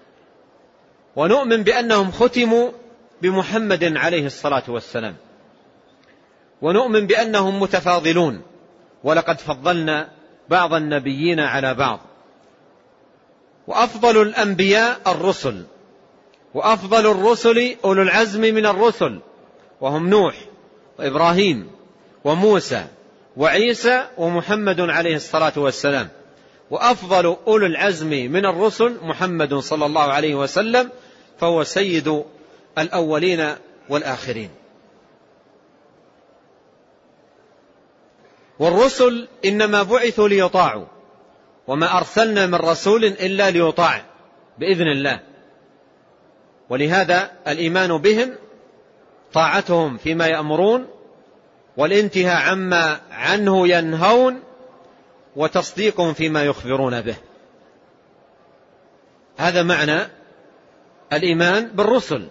ونؤمن بأنهم ختموا بمحمد عليه الصلاة والسلام، ونؤمن بأنهم متفاضلون، ولقد فضلنا بعض النبيين على بعض. وأفضل الأنبياء الرسل، وأفضل الرسل أولو العزم من الرسل، وهم نوح وإبراهيم وموسى وعيسى ومحمد عليه الصلاة والسلام. وأفضل أولو العزم من الرسل محمد صلى الله عليه وسلم، فهو سيد الأولين والآخرين. والرسل إنما بعثوا ليطاعوا، وما أرسلنا من رسول إلا ليطاع بإذن الله. ولهذا الإيمان بهم طاعتهم فيما يأمرون، والانتهاء عما عنه ينهون، وتصديقهم فيما يخبرون به. هذا معنى الإيمان بالرسل،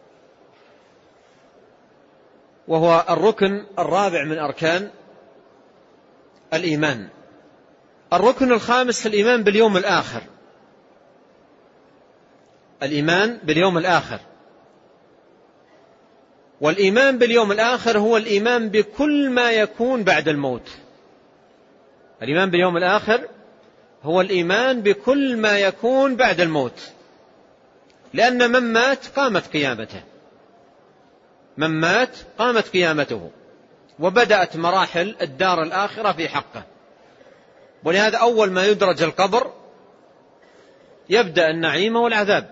وهو الركن الرابع من أركان الإيمان. الركن الخامس الإيمان باليوم الآخر. الإيمان باليوم الآخر، والإيمان باليوم الآخر هو الإيمان بكل ما يكون بعد الموت. الإيمان باليوم الآخر هو الإيمان بكل ما يكون بعد الموت، لأن من مات قامت قيامته، من مات قامت قيامته، وبدأت مراحل الدار الآخرة في حقه. ولهذا أول ما يدرج القبر يبدأ النعيم والعذاب.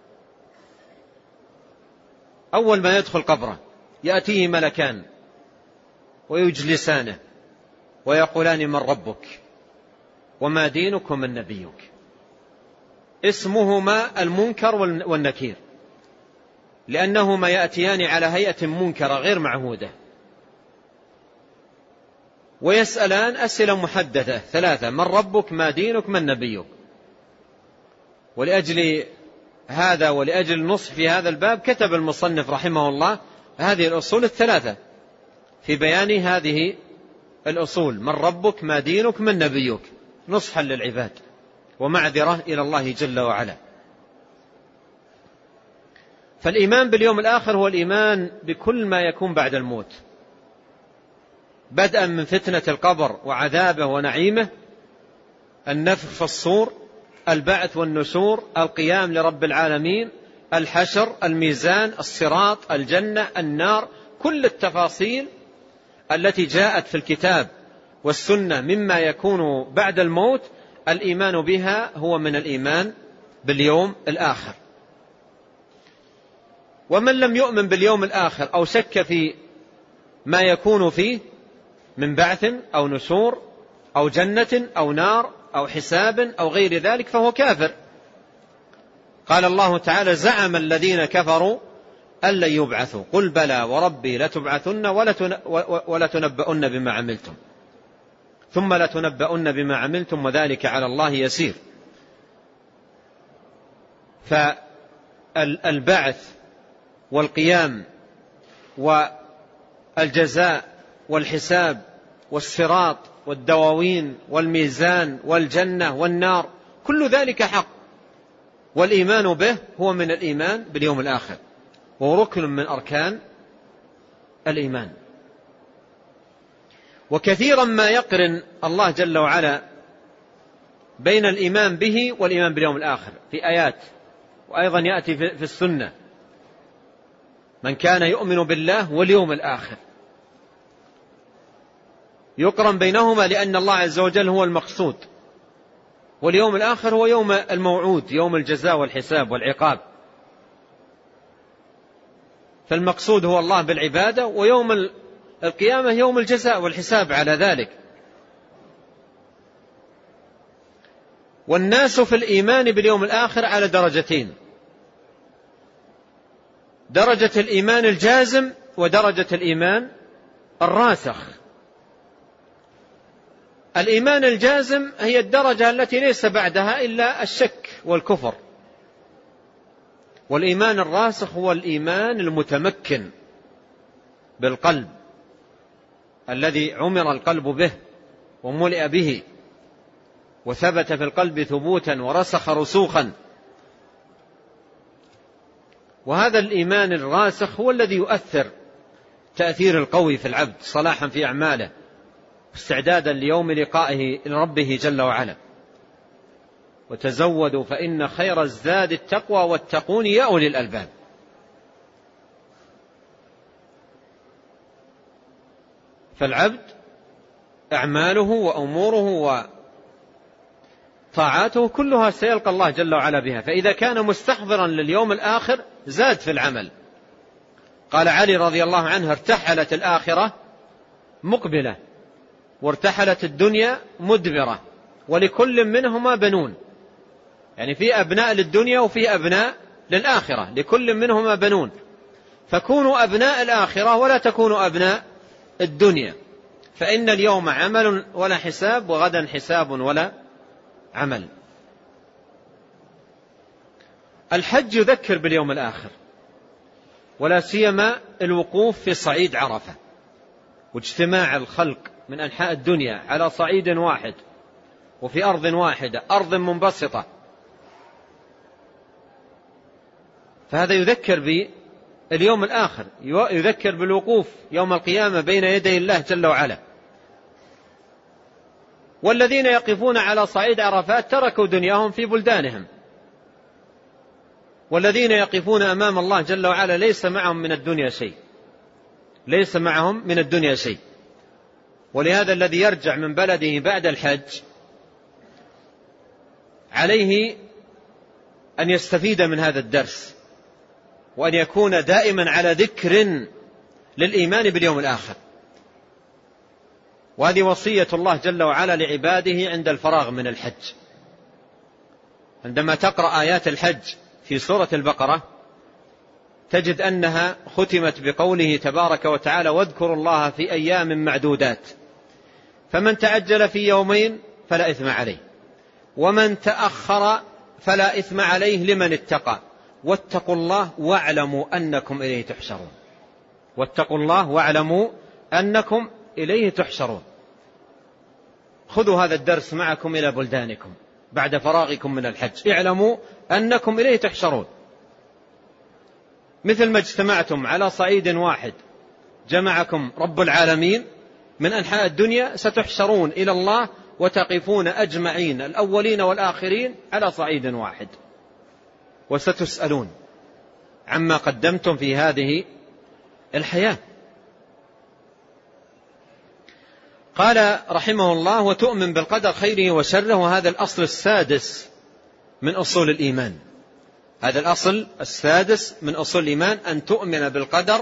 أول ما يدخل قبره يأتيه ملكان ويجلسانه ويقولان: من ربك وما دينك ومن نبيك. اسمهما المنكر والنكير، لأنهما يأتيان على هيئة منكرة غير معهودة، ويسألان أسئلة محددة ثلاثة: من ربك، ما دينك، من نبيك. ولأجل هذا ولأجل النصح في هذا الباب كتب المصنف رحمه الله هذه الأصول الثلاثة في بيان هذه الأصول: من ربك، ما دينك، من نبيك، نصحا للعباد ومعذرة إلى الله جل وعلا. فالإيمان باليوم الآخر هو الإيمان بكل ما يكون بعد الموت، بدءا من فتنة القبر وعذابه ونعيمه، النفخ في الصور، البعث والنشور، القيام لرب العالمين، الحشر، الميزان، الصراط، الجنة، النار، كل التفاصيل التي جاءت في الكتاب والسنة مما يكون بعد الموت، الإيمان بها هو من الإيمان باليوم الآخر. ومن لم يؤمن باليوم الآخر أو شك في ما يكون فيه من بعث أو نشور أو جنة أو نار أو حساب أو غير ذلك فهو كافر. قال الله تعالى: زعم الذين كفروا أن لن يبعثوا قل بلى وربي لتبعثن ولتنبؤن بما عملتم ثم لتنبؤن بما عملتم وذلك على الله يسير. فالبعث والقيام والجزاء والحساب والصراط والدواوين والميزان والجنة والنار كل ذلك حق، والإيمان به هو من الإيمان باليوم الآخر، وهو ركن من أركان الإيمان. وكثيرا ما يقرن الله جل وعلا بين الإيمان به والإيمان باليوم الآخر في آيات، وأيضا يأتي في السنة: من كان يؤمن بالله واليوم الآخر، يقرن بينهما لأن الله عز وجل هو المقصود، واليوم الآخر هو يوم الموعود، يوم الجزاء والحساب والعقاب. فالمقصود هو الله بالعبادة، ويوم القيامة يوم الجزاء والحساب على ذلك. والناس في الإيمان باليوم الآخر على درجتين: درجة الإيمان الجازم ودرجة الإيمان الراسخ. الإيمان الجازم هي الدرجة التي ليس بعدها إلا الشك والكفر، والإيمان الراسخ هو الإيمان المتمكن بالقلب الذي عمر القلب به وملئ به وثبت في القلب ثبوتا ورسخ رسوخا. وهذا الإيمان الراسخ هو الذي يؤثر تأثير القوي في العبد صلاحا في أعماله استعدادا ليوم لقائه لربه جل وعلا. وتزودوا فإن خير الزاد التقوى واتقون يا أولي الألباب. فالعبد أعماله وأموره وطاعاته كلها سيلقى الله جل وعلا بها، فإذا كان مستحضرا لليوم الآخر زاد في العمل. قال علي رضي الله عنه: ارتحلت الآخرة مقبلة وارتحلت الدنيا مدبرة ولكل منهما بنون. يعني في أبناء للدنيا وفي أبناء للآخرة، لكل منهما بنون، فكونوا أبناء الآخرة ولا تكونوا أبناء الدنيا، فإن اليوم عمل ولا حساب وغدا حساب ولا عمل. الحج يذكر باليوم الآخر، ولا سيما الوقوف في صعيد عرفة واجتماع الخلق من أنحاء الدنيا على صعيد واحد وفي أرض واحدة، أرض منبسطة، فهذا يذكر اليوم الآخر، يذكر بالوقوف يوم القيامة بين يدي الله جل وعلا. والذين يقفون على صعيد عرفات تركوا دنياهم في بلدانهم، والذين يقفون أمام الله جل وعلا ليس معهم من الدنيا شيء، ليس معهم من الدنيا شيء. ولهذا الذي يرجع من بلده بعد الحج عليه أن يستفيد من هذا الدرس، وأن يكون دائما على ذكر للإيمان باليوم الآخر. وهذه وصية الله جل وعلا لعباده عند الفراغ من الحج. عندما تقرأ آيات الحج في سورة البقرة تجد أنها ختمت بقوله تبارك وتعالى: واذكروا الله في أيام معدودات، فمن تعجل في يومين فلا إثم عليه، ومن تأخر فلا إثم عليه لمن اتقى، واتقوا الله واعلموا أنكم إليه تحشرون. واتقوا الله واعلموا أنكم إليه تحشرون. خذوا هذا الدرس معكم إلى بلدانكم بعد فراغكم من الحج، اعلموا أنكم إليه تحشرون. مثل ما اجتمعتم على صعيد واحد جمعكم رب العالمين من أنحاء الدنيا، ستحشرون إلى الله وتقفون أجمعين الأولين والآخرين على صعيد واحد، وستسألون عما قدمتم في هذه الحياة. قال رحمه الله: وتؤمن بالقدر خيره وشره. وهذا الأصل السادس من أصول الإيمان. هذا الأصل السادس من أصول الإيمان، أن تؤمن بالقدر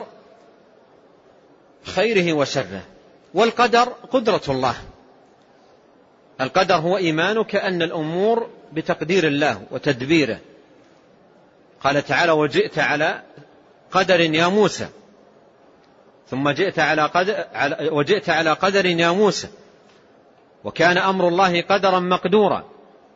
خيره وشره. والقدر قدرة الله. القدر هو إيمانك أن الأمور بتقدير الله وتدبيره. قال تعالى: وجئت على قدر يا موسى، ثم وجئت على قدر يا موسى، وكان أمر الله قدرا مقدورا.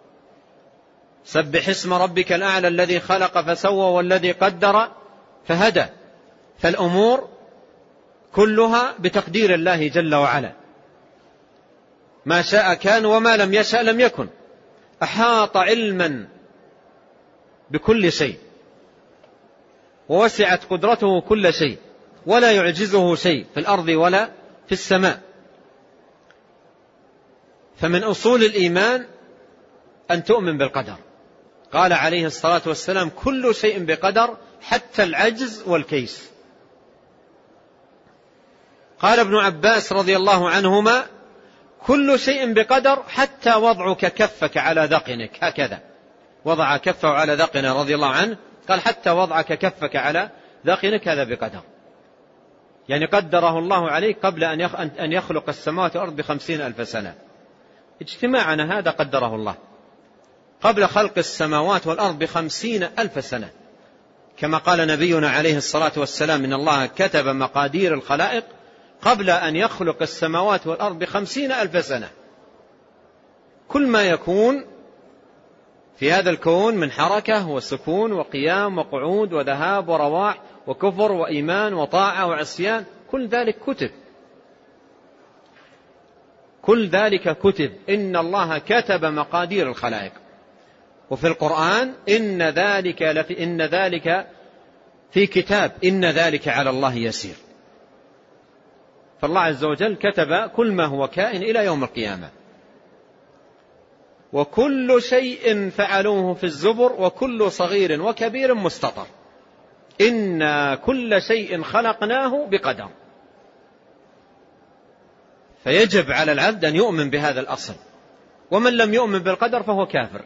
سبح اسم ربك الأعلى الذي خلق فسوى والذي قدر فهدى. فالأمور كلها بتقدير الله جل وعلا، ما شاء كان وما لم يشأ لم يكن. أحاط علما بكل شيء، ووسعت قدرته كل شيء، ولا يعجزه شيء في الأرض ولا في السماء. فمن أصول الإيمان أن تؤمن بالقدر. قال عليه الصلاة والسلام: كل شيء بقدر حتى العجز والكيس. قال ابن عباس رضي الله عنهما: كل شيء بقدر حتى وضعك كفك على ذقنك. هكذا وضع كفه على ذقنه رضي الله عنه، قال: حتى وضعك كفك على ذقنك هذا بقدر. يعني قدره الله عليك قبل أن يخلق السماوات والأرض ب50,000 سنة. اجتماعنا هذا قدره الله قبل خلق السماوات والأرض ب50,000 سنة، كما قال نبينا عليه الصلاة والسلام: إن الله كتب مقادير الخلائق قبل أن يخلق السماوات والأرض ب50,000 سنة. كل ما يكون في هذا الكون من حركة وسكون وقيام وقعود وذهاب ورواح وكفر وإيمان وطاعة وعصيان، كل ذلك كتب. كل ذلك كتب. إن الله كتب مقادير الخلائق. وفي القرآن: إن ذلك في كتاب، إن ذلك على الله يسير. فالله عز وجل كتب كل ما هو كائن إلى يوم القيامة. وكل شيء فعلوه في الزبر، وكل صغير وكبير مستطر. إن كل شيء خلقناه بقدر. فيجب على العبد أن يؤمن بهذا الأصل، ومن لم يؤمن بالقدر فهو كافر.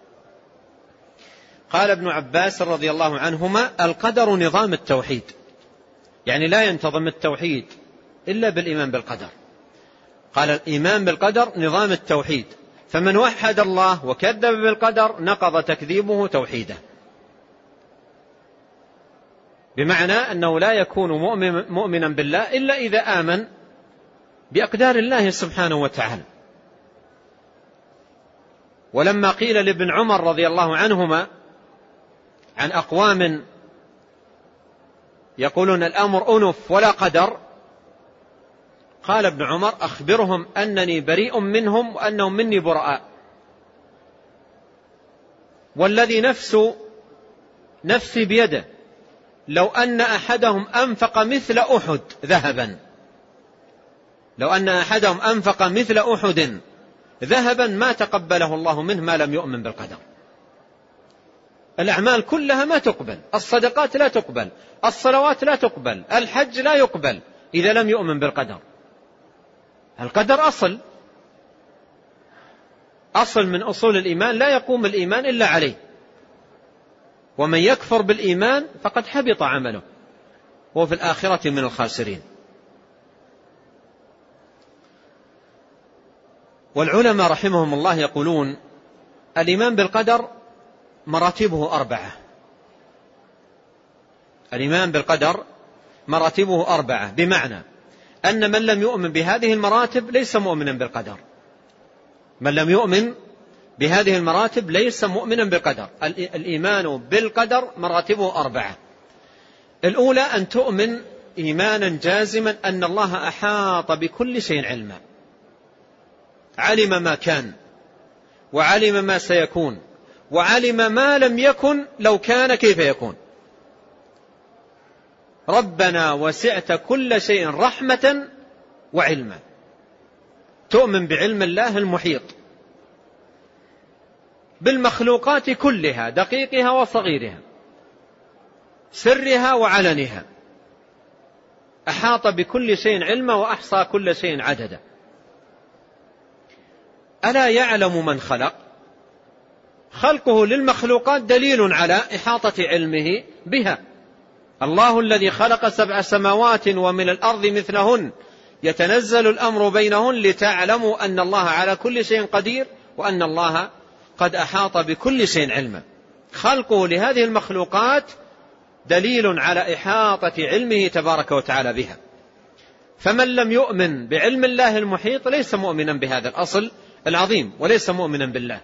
قال ابن عباس رضي الله عنهما: القدر نظام التوحيد، يعني لا ينتظم التوحيد إلا بالإيمان بالقدر. قال: الإيمان بالقدر نظام التوحيد، فمن وحد الله وكذب بالقدر نقض تكذيبه توحيده. بمعنى أنه لا يكون مؤمنا بالله إلا إذا آمن بأقدار الله سبحانه وتعالى. ولما قيل لابن عمر رضي الله عنهما عن أقوام يقولون الأمر أنف ولا قدر، قال ابن عمر: أخبرهم أنني بريء منهم وأنهم مني براء، والذي نفسي بيده لو أن أحدهم أنفق مثل أحد ذهبا، لو أن أحدهم أنفق مثل أحد ذهبا ما تقبله الله منه ما لم يؤمن بالقدر. الأعمال كلها ما تقبل، الصدقات لا تقبل، الصلوات لا تقبل، الحج لا يقبل إذا لم يؤمن بالقدر. القدر أصل من أصول الإيمان، لا يقوم الإيمان إلا عليه، ومن يكفر بالإيمان فقد حبط عمله وهو في الآخرة من الخاسرين. والعلماء رحمهم الله يقولون الإيمان بالقدر مراتبه 4. الإيمان بالقدر مراتبه 4، بمعنى أن من لم يؤمن بهذه المراتب ليس مؤمنا بالقدر. من لم يؤمن بهذه المراتب ليس مؤمنا بالقدر. الإيمان بالقدر مراتبه 4. الأولى أن تؤمن إيمانا جازما أن الله أحاط بكل شيء علما، علم ما كان وعلم ما سيكون وعلم ما لم يكن لو كان كيف يكون. ربنا وسعت كل شيء رحمة وعلما. تؤمن بعلم الله المحيط بالمخلوقات كلها، دقيقها وصغيرها، سرها وعلنها، أحاط بكل شيء علما وأحصى كل شيء عددا. ألا يعلم من خلق؟ خلقه للمخلوقات دليل على إحاطة علمه بها. الله الذي خلق 7 سماوات ومن الأرض مثلهن يتنزل الأمر بينهن لتعلموا أن الله على كل شيء قدير وأن الله قد أحاط بكل شيء علما. خلقه لهذه المخلوقات دليل على إحاطة علمه تبارك وتعالى بها. فمن لم يؤمن بعلم الله المحيط ليس مؤمنا بهذا الأصل العظيم وليس مؤمنا بالله.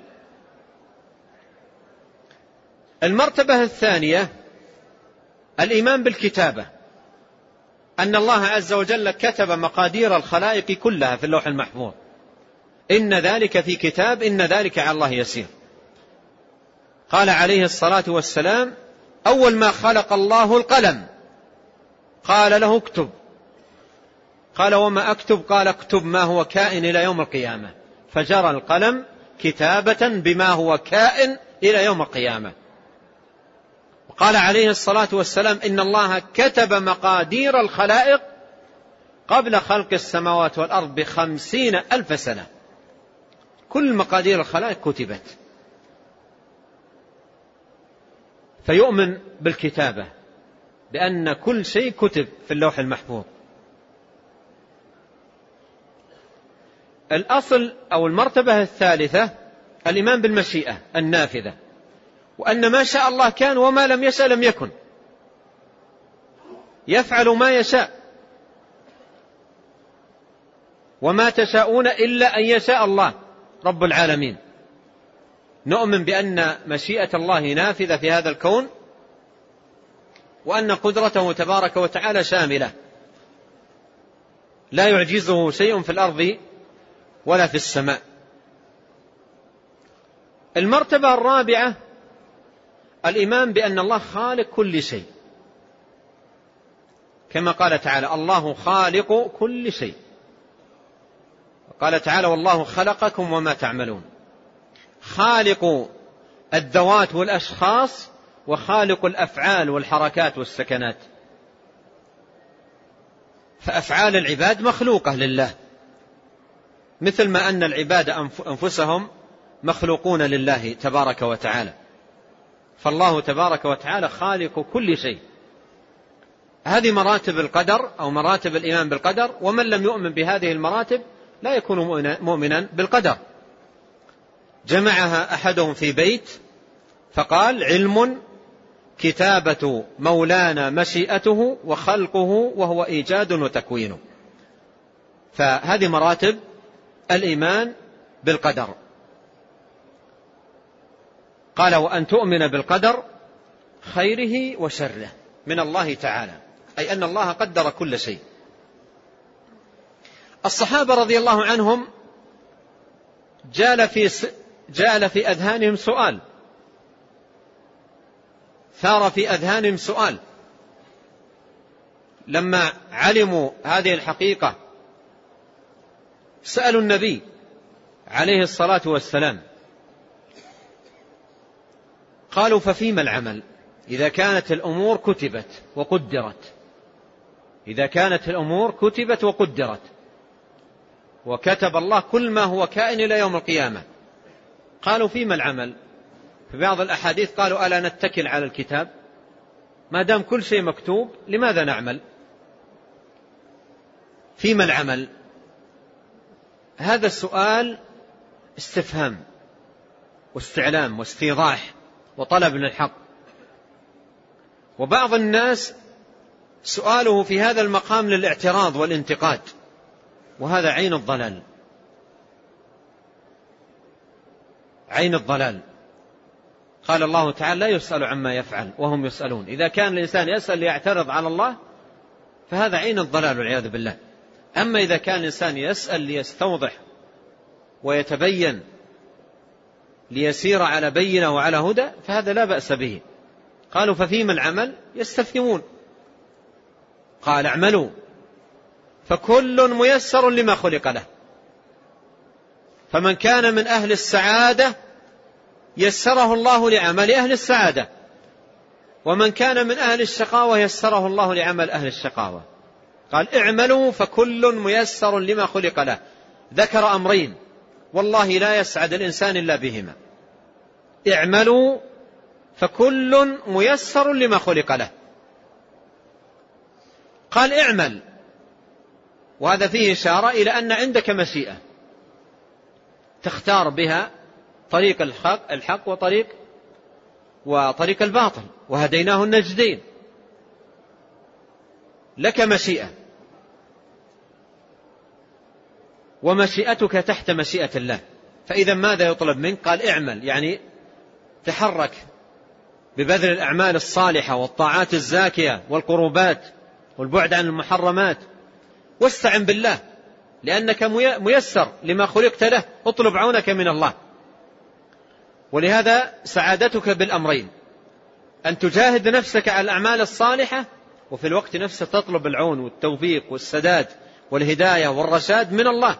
المرتبة الثانية الإيمان بالكتابة، أن الله عز وجل كتب مقادير الخلائق كلها في اللوح المحفوظ. إن ذلك في كتاب إن ذلك على الله يسير. قال عليه الصلاة والسلام أول ما خلق الله القلم قال له اكتب. قال وما أكتب؟ قال اكتب ما هو كائن إلى يوم القيامة. فجرى القلم كتابة بما هو كائن إلى يوم القيامة. قال عليه الصلاة والسلام إن الله كتب مقادير الخلائق قبل خلق السماوات والأرض 50,000 سنة. كل مقادير الخلائق كتبت. فيؤمن بالكتابة بأن كل شيء كتب في اللوح المحفوظ. الأصل أو المرتبة الثالثة الإيمان بالمشيئة النافذة، وأن ما شاء الله كان وما لم يشاء لم يكن. يفعل ما يشاء وما تشاءون إلا أن يشاء الله رب العالمين. نؤمن بأن مشيئة الله نافذة في هذا الكون، وأن قدرته تبارك وتعالى شاملة لا يعجزه شيء في الأرض ولا في السماء. المرتبة الرابعة الإيمان بأن الله خالق كل شيء، كما قال تعالى الله خالق كل شيء. قال تعالى والله خلقكم وما تعملون. خالق الذوات والأشخاص وخالق الأفعال والحركات والسكنات. فأفعال العباد مخلوقة لله، مثل ما أن العباد أنفسهم مخلوقون لله تبارك وتعالى. فالله تبارك وتعالى خالق كل شيء. هذه مراتب القدر أو مراتب الإيمان بالقدر، ومن لم يؤمن بهذه المراتب لا يكون مؤمنا بالقدر. جمعها أحدهم في بيت فقال علم كتابة مولانا مشيئته وخلقه وهو إيجاد وتكوين. فهذه مراتب الإيمان بالقدر. قال وأن تؤمن بالقدر خيره وشره من الله تعالى، أي أن الله قدر كل شيء. الصحابة رضي الله عنهم جال في أذهانهم سؤال، ثار في أذهانهم سؤال لما علموا هذه الحقيقة سألوا النبي عليه الصلاة والسلام، قالوا ففيما العمل إذا كانت الأمور كتبت وقدرت، إذا كانت الأمور كتبت وقدرت وكتب الله كل ما هو كائن إلى يوم القيامة، قالوا فيما العمل؟ في بعض الأحاديث قالوا ألا نتكل على الكتاب؟ ما دام كل شيء مكتوب لماذا نعمل؟ فيما العمل؟ هذا السؤال استفهام واستعلام واستيضاح وطلب للحق. وبعض الناس سؤاله في هذا المقام للاعتراض والانتقاد، وهذا عين الضلال، عين الضلال. قال الله تعالى لا يسأل عما يفعل وهم يسألون. إذا كان الإنسان يسأل ليعترض على الله فهذا عين الضلال والعياذ بالله. أما إذا كان الإنسان يسأل ليستوضح ويتبين ليسير على بينة وعلى هدى فهذا لا بأس به. قالوا ففيما العمل؟ يستفهمون. قال اعملوا فكل ميسر لما خلق له، فمن كان من أهل السعادة يسره الله لعمل أهل السعادة، ومن كان من أهل الشقاوة يسره الله لعمل أهل الشقاوة. قال اعملوا فكل ميسر لما خلق له. ذكر أمرين والله لا يسعد الإنسان إلا بهما: اعملوا فكل ميسر لما خلق له. قال اعمل، وهذا فيه إشارة إلى أن عندك مشيئة تختار بها طريق الحق وطريق الباطل، وهديناه النجدين. لك مشيئة، ومشيئتك تحت مشيئة الله. فإذا ماذا يطلب منك؟ قال اعمل، يعني تحرك ببذل الأعمال الصالحة والطاعات الزاكية والقربات والبعد عن المحرمات، واستعن بالله لأنك ميسر لما خلقت له. اطلب عونك من الله. ولهذا سعادتك بالأمرين: أن تجاهد نفسك على الأعمال الصالحة، وفي الوقت نفسه تطلب العون والتوفيق والسداد والهداية والرشاد من الله،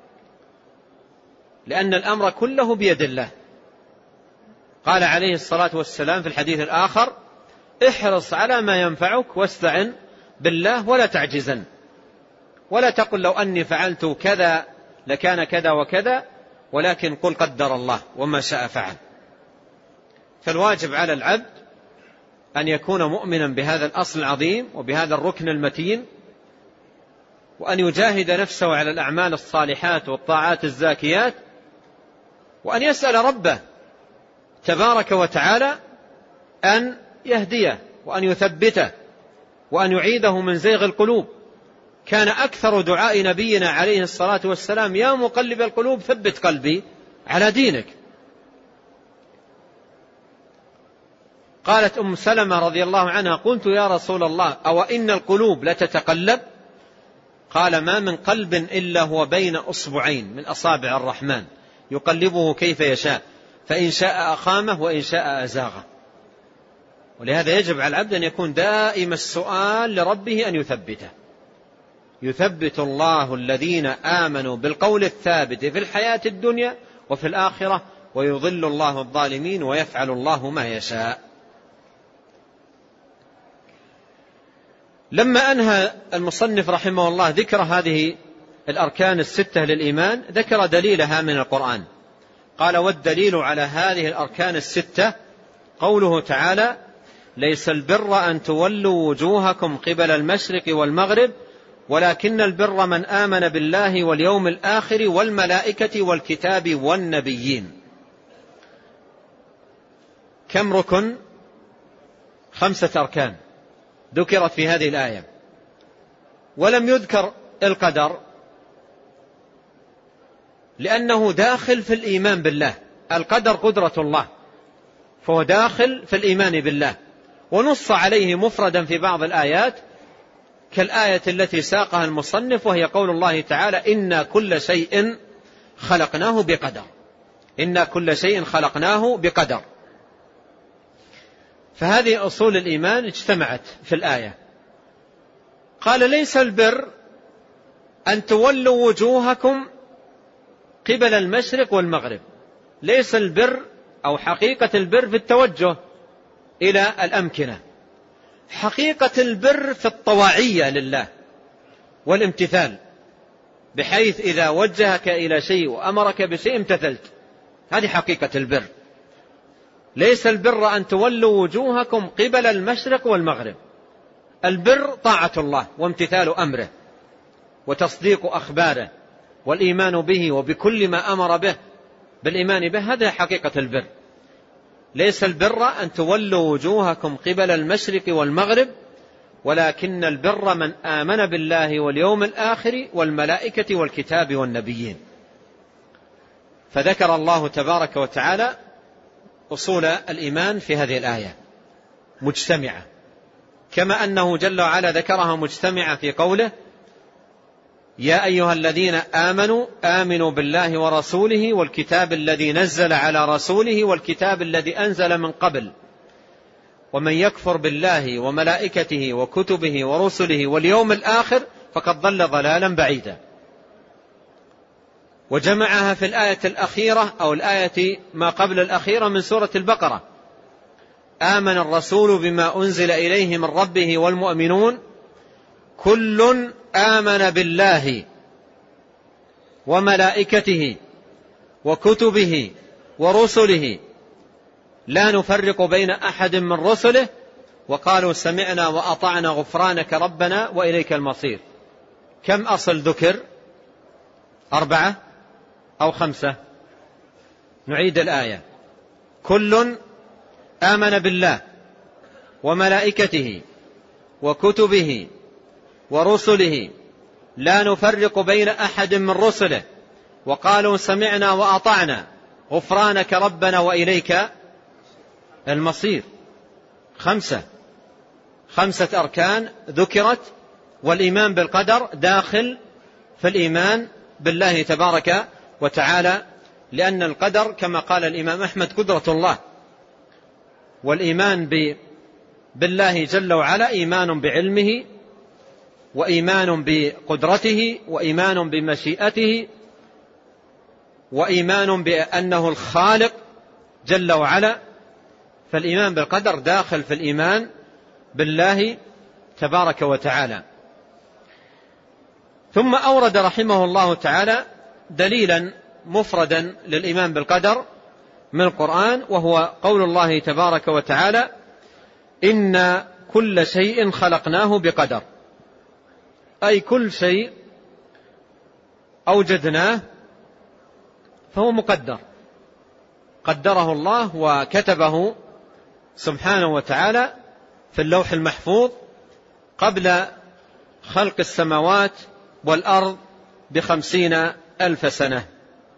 لأن الأمر كله بيد الله. قال عليه الصلاة والسلام في الحديث الآخر: احرص على ما ينفعك واستعن بالله ولا تعجزن، ولا تقل لو أني فعلت كذا لكان كذا وكذا، ولكن قل قدر الله وما شاء فعل. فالواجب على العبد أن يكون مؤمنا بهذا الأصل العظيم وبهذا الركن المتين، وأن يجاهد نفسه على الأعمال الصالحات والطاعات الزاكيات، وأن يسأل ربه تبارك وتعالى أن يهديه وأن يثبته وأن يعيده من زيغ القلوب. كان أكثر دعاء نبينا عليه الصلاة والسلام: يا مقلب القلوب ثبت قلبي على دينك. قالت أم سلمة رضي الله عنها: قلت يا رسول الله أو إن القلوب لتتقلب؟ قال: ما من قلب إلا هو بين أصبعين من أصابع الرحمن يقلبه كيف يشاء، فإن شاء أقامه وإن شاء أزاغه. ولهذا يجب على العبد أن يكون دائم السؤال لربه أن يثبته. يثبت الله الذين آمنوا بالقول الثابت في الحياة الدنيا وفي الآخرة، ويضل الله الظالمين ويفعل الله ما يشاء. لما أنهى المصنف رحمه الله ذكر هذه الأركان الستة للإيمان، ذكر دليلها من القرآن. قال: والدليل على هذه الأركان الستة قوله تعالى: ليس البر أن تولوا وجوهكم قبل المشرق والمغرب ولكن البر من آمن بالله واليوم الآخر والملائكة والكتاب والنبيين. كم ركن؟ 5 أركان ذكرت في هذه الآية، ولم يذكر القدر لأنه داخل في الإيمان بالله. القدر قدرة الله، فهو داخل في الإيمان بالله، ونص عليه مفردا في بعض الآيات كالآية التي ساقها المصنف، وهي قول الله تعالى: إنا كل شيء خلقناه بقدر. إنا كل شيء خلقناه بقدر. فهذه أصول الإيمان اجتمعت في الآية. قال ليس البر أن تولوا وجوهكم قبل المشرق والمغرب. ليس البر أو حقيقة البر في التوجه إلى الأمكنة، حقيقة البر في الطواعية لله والامتثال، بحيث إذا وجهك إلى شيء وأمرك بشيء امتثلت، هذه حقيقة البر. ليس البر أن تولوا وجوهكم قبل المشرق والمغرب. البر طاعة الله وامتثال أمره وتصديق أخباره والإيمان به وبكل ما أمر به بالإيمان به، هذا حقيقة البر. ليس البر أن تولوا وجوهكم قبل المشرق والمغرب، ولكن البر من آمن بالله واليوم الآخر والملائكة والكتاب والنبيين. فذكر الله تبارك وتعالى أصول الإيمان في هذه الآية مجتمعة، كما أنه جل وعلا ذكرها مجتمعة في قوله: يا أيها الذين آمنوا آمنوا بالله ورسوله والكتاب الذي نزل على رسوله والكتاب الذي أنزل من قبل، ومن يكفر بالله وملائكته وكتبه ورسله واليوم الآخر فقد ضل ضلالا بعيدا. وجمعها في الآية الأخيرة أو الآية ما قبل الأخيرة من سورة البقرة: آمن الرسول بما أنزل إليه من ربه والمؤمنون كل آمن بالله وملائكته وكتبه ورسله لا نفرق بين أحد من رسله وقالوا سمعنا وأطعنا غفرانك ربنا وإليك المصير. كم أصل ذكر؟ 4 أو 5؟ نعيد الآية: كل آمن بالله وملائكته وكتبه ورسله لا نفرق بين أحد من رسله وقالوا سمعنا وأطعنا غفرانك ربنا وإليك المصير. 5 أركان ذكرت، والإيمان بالقدر داخل في الإيمان بالله تبارك وتعالى، لأن القدر كما قال الإمام أحمد قدرة الله، والإيمان بالله جل وعلا إيمان بعلمه وإيمان بقدرته وإيمان بمشيئته وإيمان بأنه الخالق جل وعلا. فالإيمان بالقدر داخل في الإيمان بالله تبارك وتعالى. ثم أورد رحمه الله تعالى دليلا مفردا للإيمان بالقدر من القرآن، وهو قول الله تبارك وتعالى: إن كل شيء خلقناه بقدر. أي كل شيء أوجدناه فهو مقدر، قدره الله وكتبه سبحانه وتعالى في اللوح المحفوظ قبل خلق السماوات والأرض ب50,000 سنة.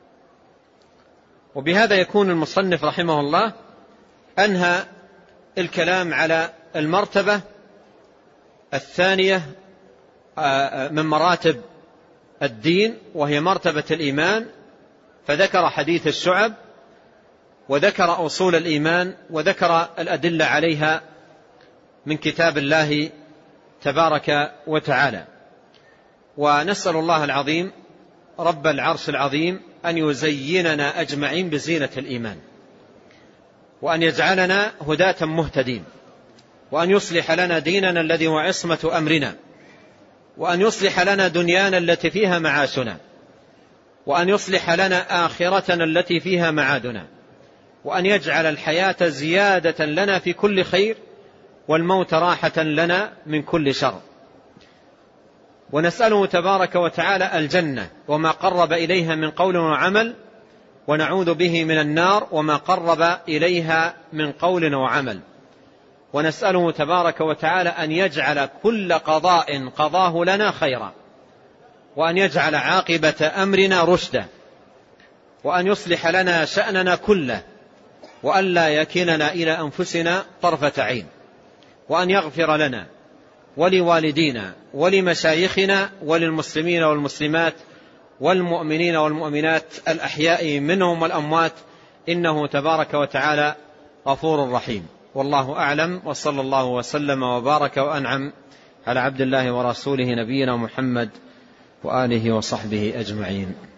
وبهذا يكون المصنف رحمه الله أنهى الكلام على المرتبة الثانية من مراتب الدين، وهي مرتبة الإيمان، فذكر حديث الشعب وذكر أصول الإيمان وذكر الأدلة عليها من كتاب الله تبارك وتعالى. ونسأل الله العظيم رب العرش العظيم أن يزيننا أجمعين بزينة الإيمان، وأن يجعلنا هداة مهتدين، وأن يصلح لنا ديننا الذي هو عصمة أمرنا، وأن يصلح لنا دنيانا التي فيها معاشنا، وأن يصلح لنا آخرتنا التي فيها معادنا، وأن يجعل الحياة زيادة لنا في كل خير والموت راحة لنا من كل شر. ونسأله تبارك وتعالى الجنة وما قرب إليها من قول وعمل، ونعوذ به من النار وما قرب إليها من قول وعمل. ونسأله تبارك وتعالى أن يجعل كل قضاء قضاه لنا خيرا، وأن يجعل عاقبة أمرنا رشدا، وأن يصلح لنا شأننا كله، وأن لا يكلنا إلى أنفسنا طرفة عين، وأن يغفر لنا ولوالدينا ولمشايخنا وللمسلمين والمسلمات والمؤمنين والمؤمنات الأحياء منهم والأموات، إنه تبارك وتعالى غفور رحيم. والله أعلم، وصلى الله وسلم وبارك وأنعم على عبد الله ورسوله نبينا محمد وآله وصحبه أجمعين.